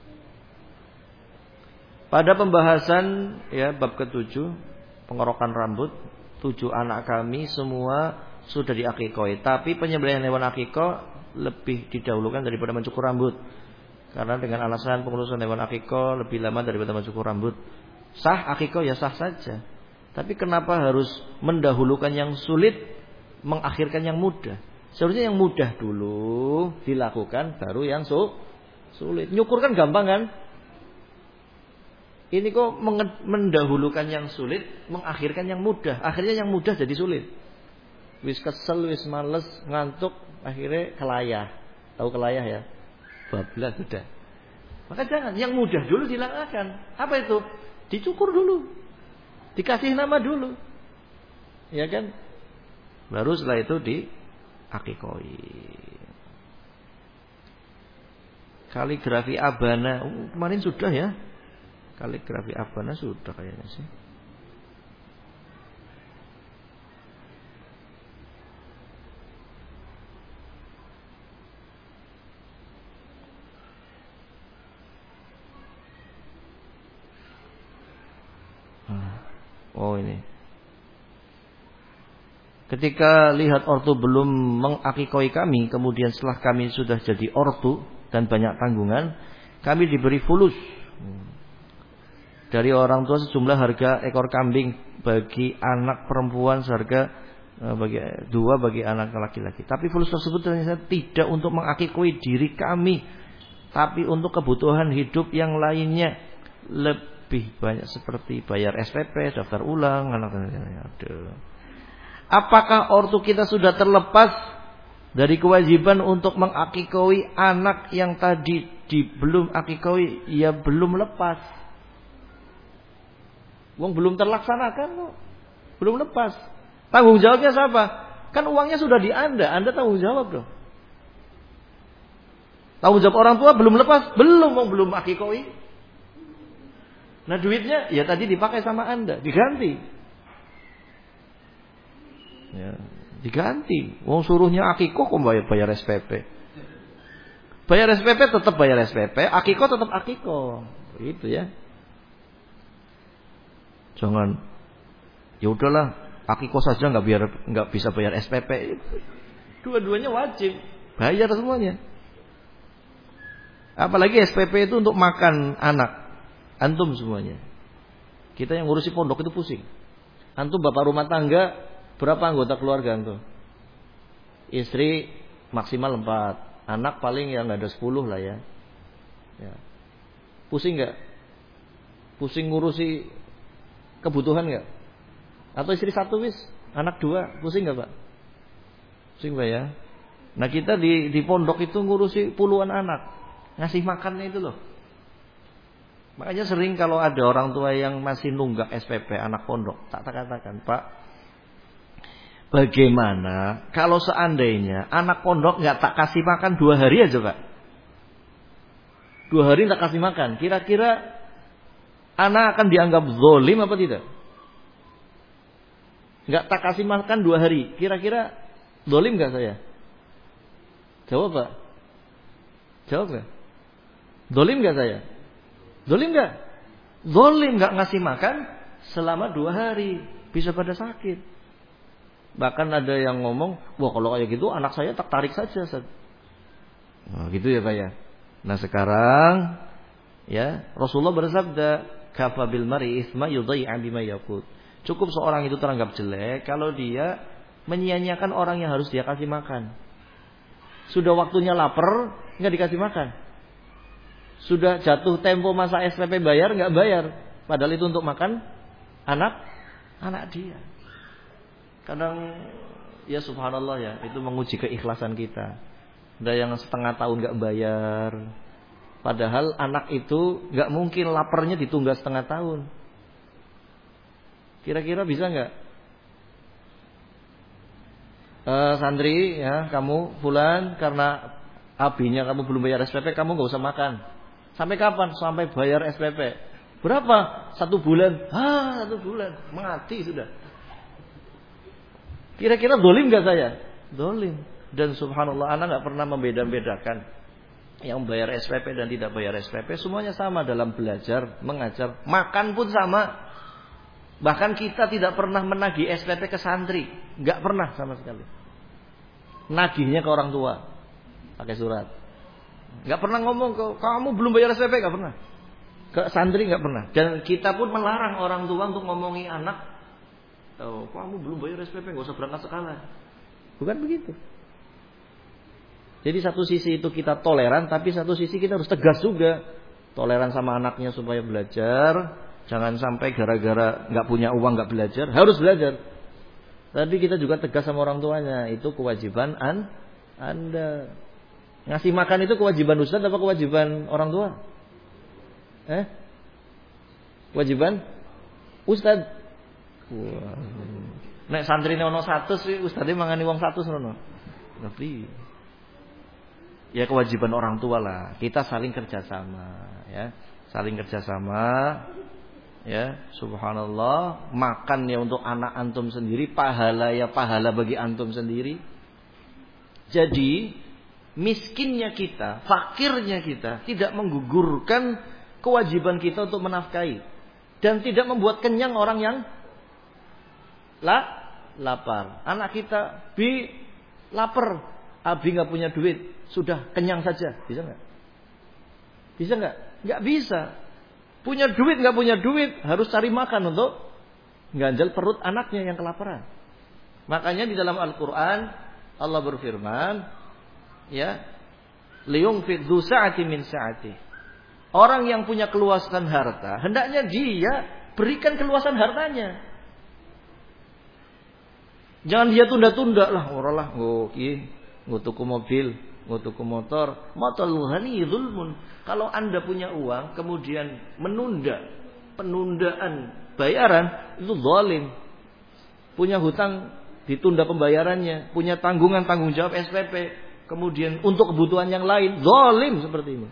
Pada pembahasan ya bab ke-7, pengorokan rambut, 7 anak kami semua sudah diakikoi, tapi penyembelihan hewan akikah lebih didahulukan daripada mencukur rambut. Karena dengan alasan pengurusan hewan akikah lebih lama daripada mencukur rambut. Sah akikah ya sah saja. Tapi kenapa harus mendahulukan yang sulit, mengakhirkan yang mudah? Seharusnya yang mudah dulu dilakukan, baru yang sulit. Nyukur kan gampang kan? Ini kok mendahulukan yang sulit, mengakhirkan yang mudah. Akhirnya yang mudah jadi sulit. Wis kesel, wis males, ngantuk, akhirnya kelayah. Tahu kelayah ya? Bablas sudah. Maka jangan, yang mudah dulu dilakukan. Apa itu? Dicukur dulu. Dikasih nama dulu. Ya kan? Baru setelah itu diakikoi. Kaligrafi abana, kemarin sudah ya. Kaligrafi abana sudah kayaknya sih. Oh ini. Ketika lihat ortu belum mengakikoi kami, kemudian setelah kami sudah jadi ortu dan banyak tanggungan, kami diberi fulus dari orang tua sejumlah harga ekor kambing bagi anak perempuan seharga bagi 2 bagi anak laki-laki. Tapi fulus tersebut ternyata tidak untuk mengakikoi diri kami, tapi untuk kebutuhan hidup yang lainnya, lebih banyak seperti bayar SPP, daftar ulang, aduh. Apakah ortu kita sudah terlepas dari kewajiban untuk mengakikoi anak yang tadi belum akikoi? Ya belum lepas. Uang belum terlaksanakan kok. Belum lepas. Tanggung jawabnya siapa? Kan uangnya sudah di Anda tanggung jawab dong. Tanggung jawab orang tua belum lepas, belum akikoi. Nah duitnya ya tadi dipakai sama Anda, diganti. Ya, diganti. Wong suruhnya akikoh kok bayar SPP. Bayar SPP tetap bayar SPP, akikoh tetap akikoh. Itu ya. Jangan ya udahlah, akikoh saja enggak bisa bayar SPP. Dua-duanya wajib, bayar semuanya. Apalagi SPP itu untuk makan anak. Antum semuanya. Kita yang ngurusi pondok itu pusing. Antum bapak rumah tangga, berapa anggota keluarga antum? Istri maksimal 4, anak paling ya enggak ada 10 lah ya. Ya. Pusing enggak? Pusing ngurusi kebutuhan enggak? Atau istri 1 wis, anak 2, pusing enggak, Pak? Pusing, Pak ya. Nah, kita di pondok itu ngurusi puluhan anak. Ngasih makannya itu loh. Makanya sering kalau ada orang tua yang masih nunggak SPP anak pondok, tak katakan, Pak, bagaimana kalau seandainya anak pondok enggak tak kasih makan 2 hari aja, Pak? 2 hari tak kasih makan, kira-kira anak akan dianggap zalim apa tidak? Enggak tak kasih makan 2 hari, kira-kira zalim enggak saya? Jawab, Pak. Jawab enggak? Zalim enggak saya? Zalim nggak? Zalim nggak ngasih makan selama 2 hari, bisa pada sakit. Bahkan ada yang ngomong, wah kalau kayak gitu anak saya tak tarik saja. Nah, gitu ya Pak ya. Nah sekarang ya Rasulullah bersabda, kafa bil mar'i itsma yudhi'a bima yaqut. Cukup seorang itu teranggap jelek kalau dia menyia-nyiakan orang yang harus dia kasih makan. Sudah waktunya lapar, nggak dikasih makan. Sudah jatuh tempo masa SPP bayar, nggak bayar. Padahal itu untuk makan anak dia. Kadang ya subhanallah ya, itu menguji keikhlasan kita. Ada yang setengah tahun nggak bayar. Padahal anak itu nggak mungkin laparnya ditunggu setengah tahun. Kira-kira bisa nggak? Santri ya, kamu fulan karena abinya kamu belum bayar SPP, kamu nggak usah makan. Sampai kapan? Sampai bayar SPP. Berapa? 1 bulan. 1 bulan. Mati sudah. Kira-kira dolim nggak saya? Dolim. Dan subhanallah, anak nggak pernah membeda-bedakan yang bayar SPP dan tidak bayar SPP. Semuanya sama dalam belajar, mengajar. Makan pun sama. Bahkan kita tidak pernah menagih SPP ke santri. Nggak pernah sama sekali. Nagihnya ke orang tua. Pakai surat. Nggak pernah ngomong ke kamu belum bayar SPP, nggak pernah. Ke santri nggak pernah. Dan kita pun melarang orang tua untuk ngomongi anak, oh, kamu belum bayar SPP, nggak usah berangkat sekolah. Bukan begitu. Jadi satu sisi itu kita toleran, tapi satu sisi kita harus tegas juga. Toleran sama anaknya supaya belajar. Jangan sampai gara-gara nggak punya uang nggak belajar, harus belajar. Tapi kita juga tegas sama orang tuanya, itu kewajiban Anda. Ngasih makan itu kewajiban ustaz apa kewajiban orang tua? Kewajiban ustaz. Wah. Nek santrine ono 100 sih ustaze mangani wong 100 ngono. Tapi ya kewajiban orang tua lah. Kita saling kerjasama ya. Saling kerjasama. Ya, subhanallah, makan ya untuk anak antum sendiri, pahala ya pahala bagi antum sendiri. Jadi miskinnya kita, fakirnya kita tidak menggugurkan kewajiban kita untuk menafkahi dan tidak membuat kenyang orang yang lapar. Anak kita lapar, abi nggak punya duit, sudah kenyang saja, bisa nggak? Bisa nggak? Nggak bisa. Punya duit nggak punya duit, harus cari makan untuk ganjal perut anaknya yang kelaparan. Makanya di dalam Al-Quran Allah berfirman, ya, liyunfiq dzu sa'ati min sa'ati. Orang yang punya keluasan harta, hendaknya dia berikan keluasan hartanya. Jangan dia tunda-tunda lah, ora lah, nggo tuku mobil, nggo tuku motor, matal ghani zulmun. Kalau Anda punya uang kemudian menunda penundaan bayaran, itu zalim. Punya hutang ditunda pembayarannya, punya tanggungan tanggung jawab SPP, kemudian untuk kebutuhan yang lain, zalim seperti ini.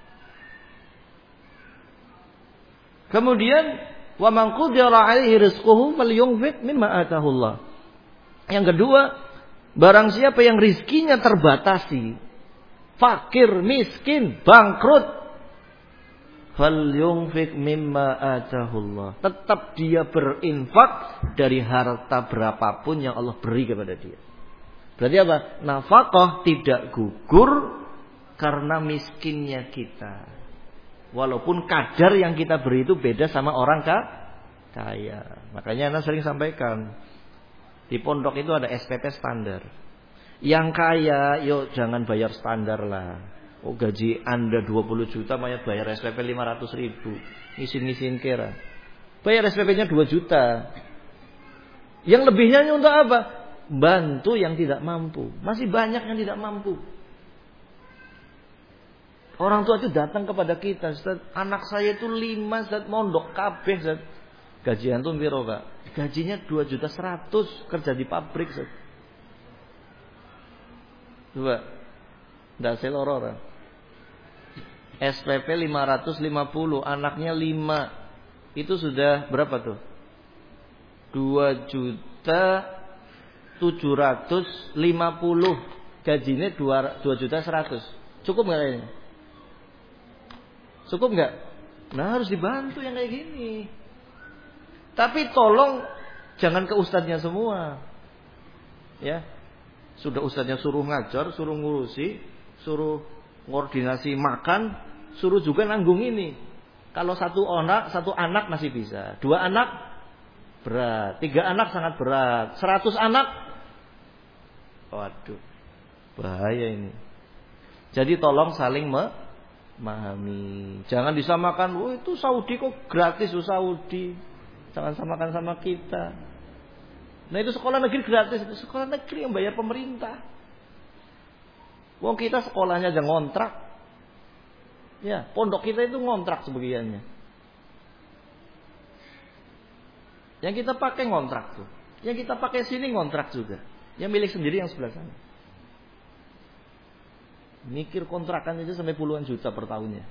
Kemudian wa man qudira 'alaihi rizquhu falyunfiq mimma ataahu Allah. Yang kedua, barang siapa yang rizkinya terbatasi, fakir, miskin, bangkrut, falyunfiq mimma ataahu Allah. Tetap dia berinfak dari harta berapapun yang Allah beri kepada dia. Berarti apa? Nafkah tidak gugur karena miskinnya kita. Walaupun kadar yang kita beri itu beda sama orang kaya. Makanya Anda sering sampaikan, di pondok itu ada SPP standar. Yang kaya, yuk jangan bayar standar lah. Oh, gaji Anda 20 juta, bayar SPP 500 ribu. Ngisin-ngisin kira. Bayar SPP-nya 2 juta. Yang lebihnya untuk apa? Bantu yang tidak mampu. Masih banyak yang tidak mampu. Orang tua itu datang kepada kita, Ustaz, anak saya itu 5 Ustaz, mondok kabeh Ustaz. Gaji antum piro, Pak? Gajinya 2.100.000 kerja di pabrik Ustaz. Coba. Ndak seloro ora. SPP 550, anaknya 5. Itu sudah berapa tuh? 2.750.000. Gajinya 2.100.000. Cukup enggak ini? Cukup enggak? Nah, harus dibantu yang kayak gini. Tapi tolong jangan ke ustadznya semua. Ya. Sudah ustadznya suruh ngajar, suruh ngurusi, suruh koordinasi makan, suruh juga nanggung ini. Kalau satu anak masih bisa. 2 anak berat, 3 anak sangat berat, 100 anak, waduh, bahaya ini. Jadi tolong saling memahami. Jangan disamakan, itu Saudi kok gratis, Saudi. Jangan samakan sama kita. Nah itu sekolah negeri gratis, itu sekolah negeri yang bayar pemerintah. Wong kita sekolahnya aja ngontrak. Ya, pondok kita itu ngontrak sebagiannya. Yang kita pakai ngontrak tuh. Yang kita pakai sini ngontrak juga. Yang milik sendiri yang sebelah sana. Mikir kontrakan aja sampai puluhan juta per tahunnya.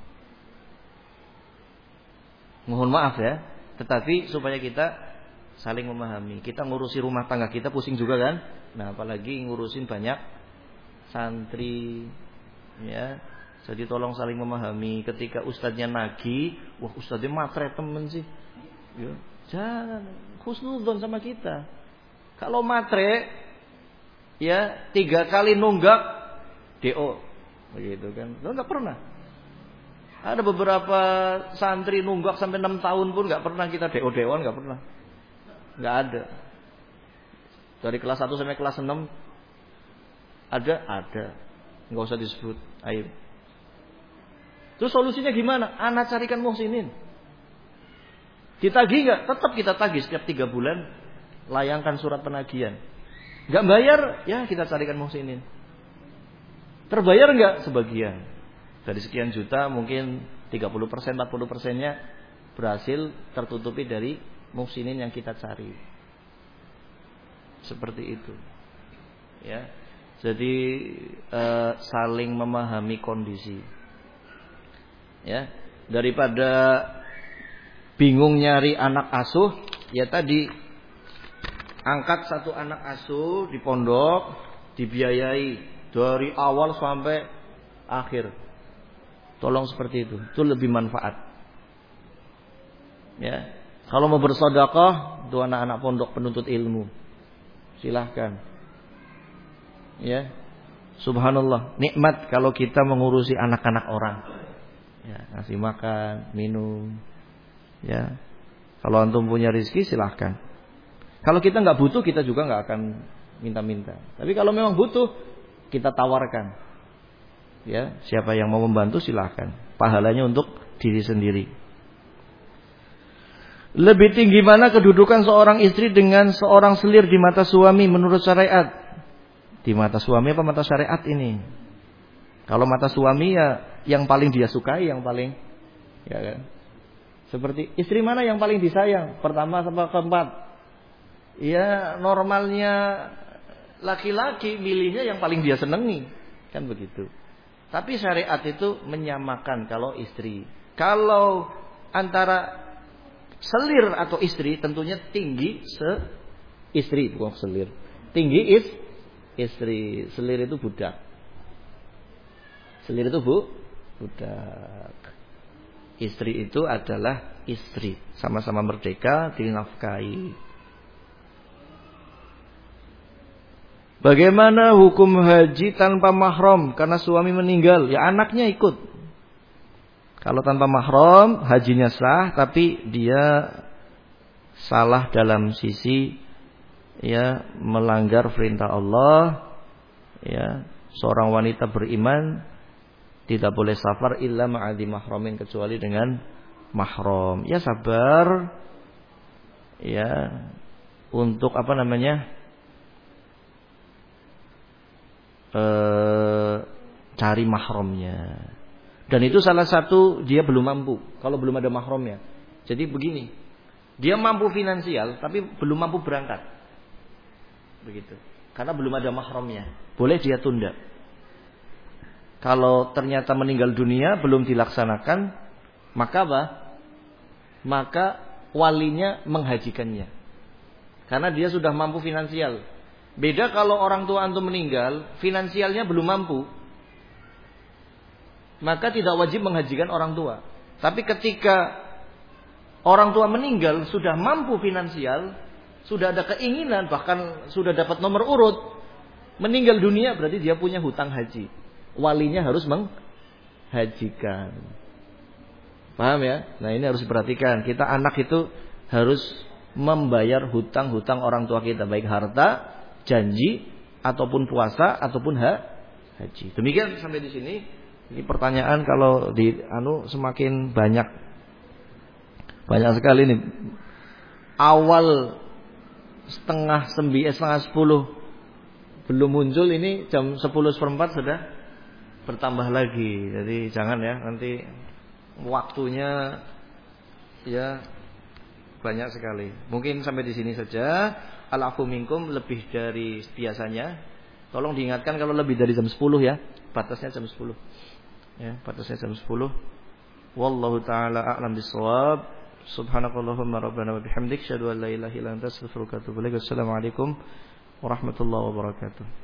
Mohon maaf ya, tetapi supaya kita saling memahami. Kita ngurusi rumah tangga kita pusing juga kan? Nah, apalagi ngurusin banyak santri. Ya. Jadi tolong saling memahami. Ketika ustadznya nagih, wah ustadznya matre temen sih. Ya, jangan husnudzon sama kita. Kalau matre ya 3 kali nunggak DO. Begitu kan. Lo enggak pernah. Ada beberapa santri nunggak sampai 6 tahun pun enggak pernah kita DO-DO-an, enggak pernah. Enggak ada. Dari kelas 1 sampai kelas 6 ada. Enggak usah disebut. Ayo. Terus solusinya gimana? Anak carikan muhsinin. Ditagih enggak? Tetap kita tagih setiap 3 bulan. Layangkan surat penagihan. Enggak bayar, ya kita carikan muhsinin. Terbayar enggak? Sebagian. Dari sekian juta mungkin 30%, 40%-nya berhasil tertutupi dari muhsinin yang kita cari. Seperti itu. Ya. Jadi saling memahami kondisi. Ya. Daripada bingung nyari anak asuh, ya tadi angkat satu anak asuh di pondok, dibiayai dari awal sampai akhir. Tolong seperti itu. Itu lebih manfaat. Ya. Kalau mau bersedekah, itu anak-anak pondok penuntut ilmu. Silahkan. Ya. Subhanallah, nikmat kalau kita mengurusi anak-anak orang. Ya, ngasih makan, minum. Ya. Kalau antum punya rezeki silahkan. Kalau kita nggak butuh, kita juga nggak akan minta-minta. Tapi kalau memang butuh, kita tawarkan. Ya, siapa yang mau membantu silahkan. Pahalanya untuk diri sendiri. Lebih tinggi mana kedudukan seorang istri dengan seorang selir di mata suami menurut syariat? Di mata suami apa mata syariat ini? Kalau mata suami ya yang paling dia sukai, yang paling ya kan. Seperti istri mana yang paling disayang? Pertama sampai keempat. Ya normalnya laki-laki milihnya yang paling dia senangi. Kan begitu. Tapi syariat itu menyamakan kalau istri. Kalau antara selir atau istri tentunya tinggi istri, bukan selir. Tinggi istri. Selir itu budak. Selir itu budak. Istri itu adalah istri, sama-sama merdeka, dinafkahi. Bagaimana hukum haji tanpa mahram karena suami meninggal? Ya anaknya ikut. Kalau tanpa mahram hajinya sah, tapi dia salah dalam sisi ya melanggar perintah Allah. Ya, seorang wanita beriman tidak boleh safar illa ma'adhi mahramin, kecuali dengan mahram. Ya sabar. Ya, untuk cari mahramnya. Dan itu salah satu dia belum mampu kalau belum ada mahramnya. Jadi begini, dia mampu finansial tapi belum mampu berangkat. Begitu. Karena belum ada mahramnya. Boleh dia tunda. Kalau ternyata meninggal dunia belum dilaksanakan, maka apa? Maka walinya menghajikannya. Karena dia sudah mampu finansial. Beda kalau orang tua antum meninggal, finansialnya belum mampu. Maka tidak wajib menghajikan orang tua. Tapi ketika orang tua meninggal, sudah mampu finansial, sudah ada keinginan, bahkan sudah dapat nomor urut, meninggal dunia berarti dia punya hutang haji. Walinya harus menghajikan. Paham ya? Nah ini harus diperhatikan. Kita anak itu harus membayar hutang-hutang orang tua kita, baik harta, janji, ataupun puasa, ataupun haji. Demikian sampai di sini. Ini pertanyaan kalau semakin banyak sekali nih. Awal setengah 10 belum muncul, ini jam 10:04 sudah bertambah lagi. Jadi jangan ya, nanti waktunya ya banyak sekali. Mungkin sampai di sini saja. Al-afu minkum, lebih dari biasanya. Tolong diingatkan kalau lebih dari jam 10 ya. Batasnya jam 10. Ya, batasnya jam 10. Wallahu taala a'lam bissawab. Subhanakallahumma rabbana wa bihamdik, asyhadu an la ilaha illa anta, astaghfiruka wa atubu ilaik. Assalamualaikum warahmatullahi wabarakatuh.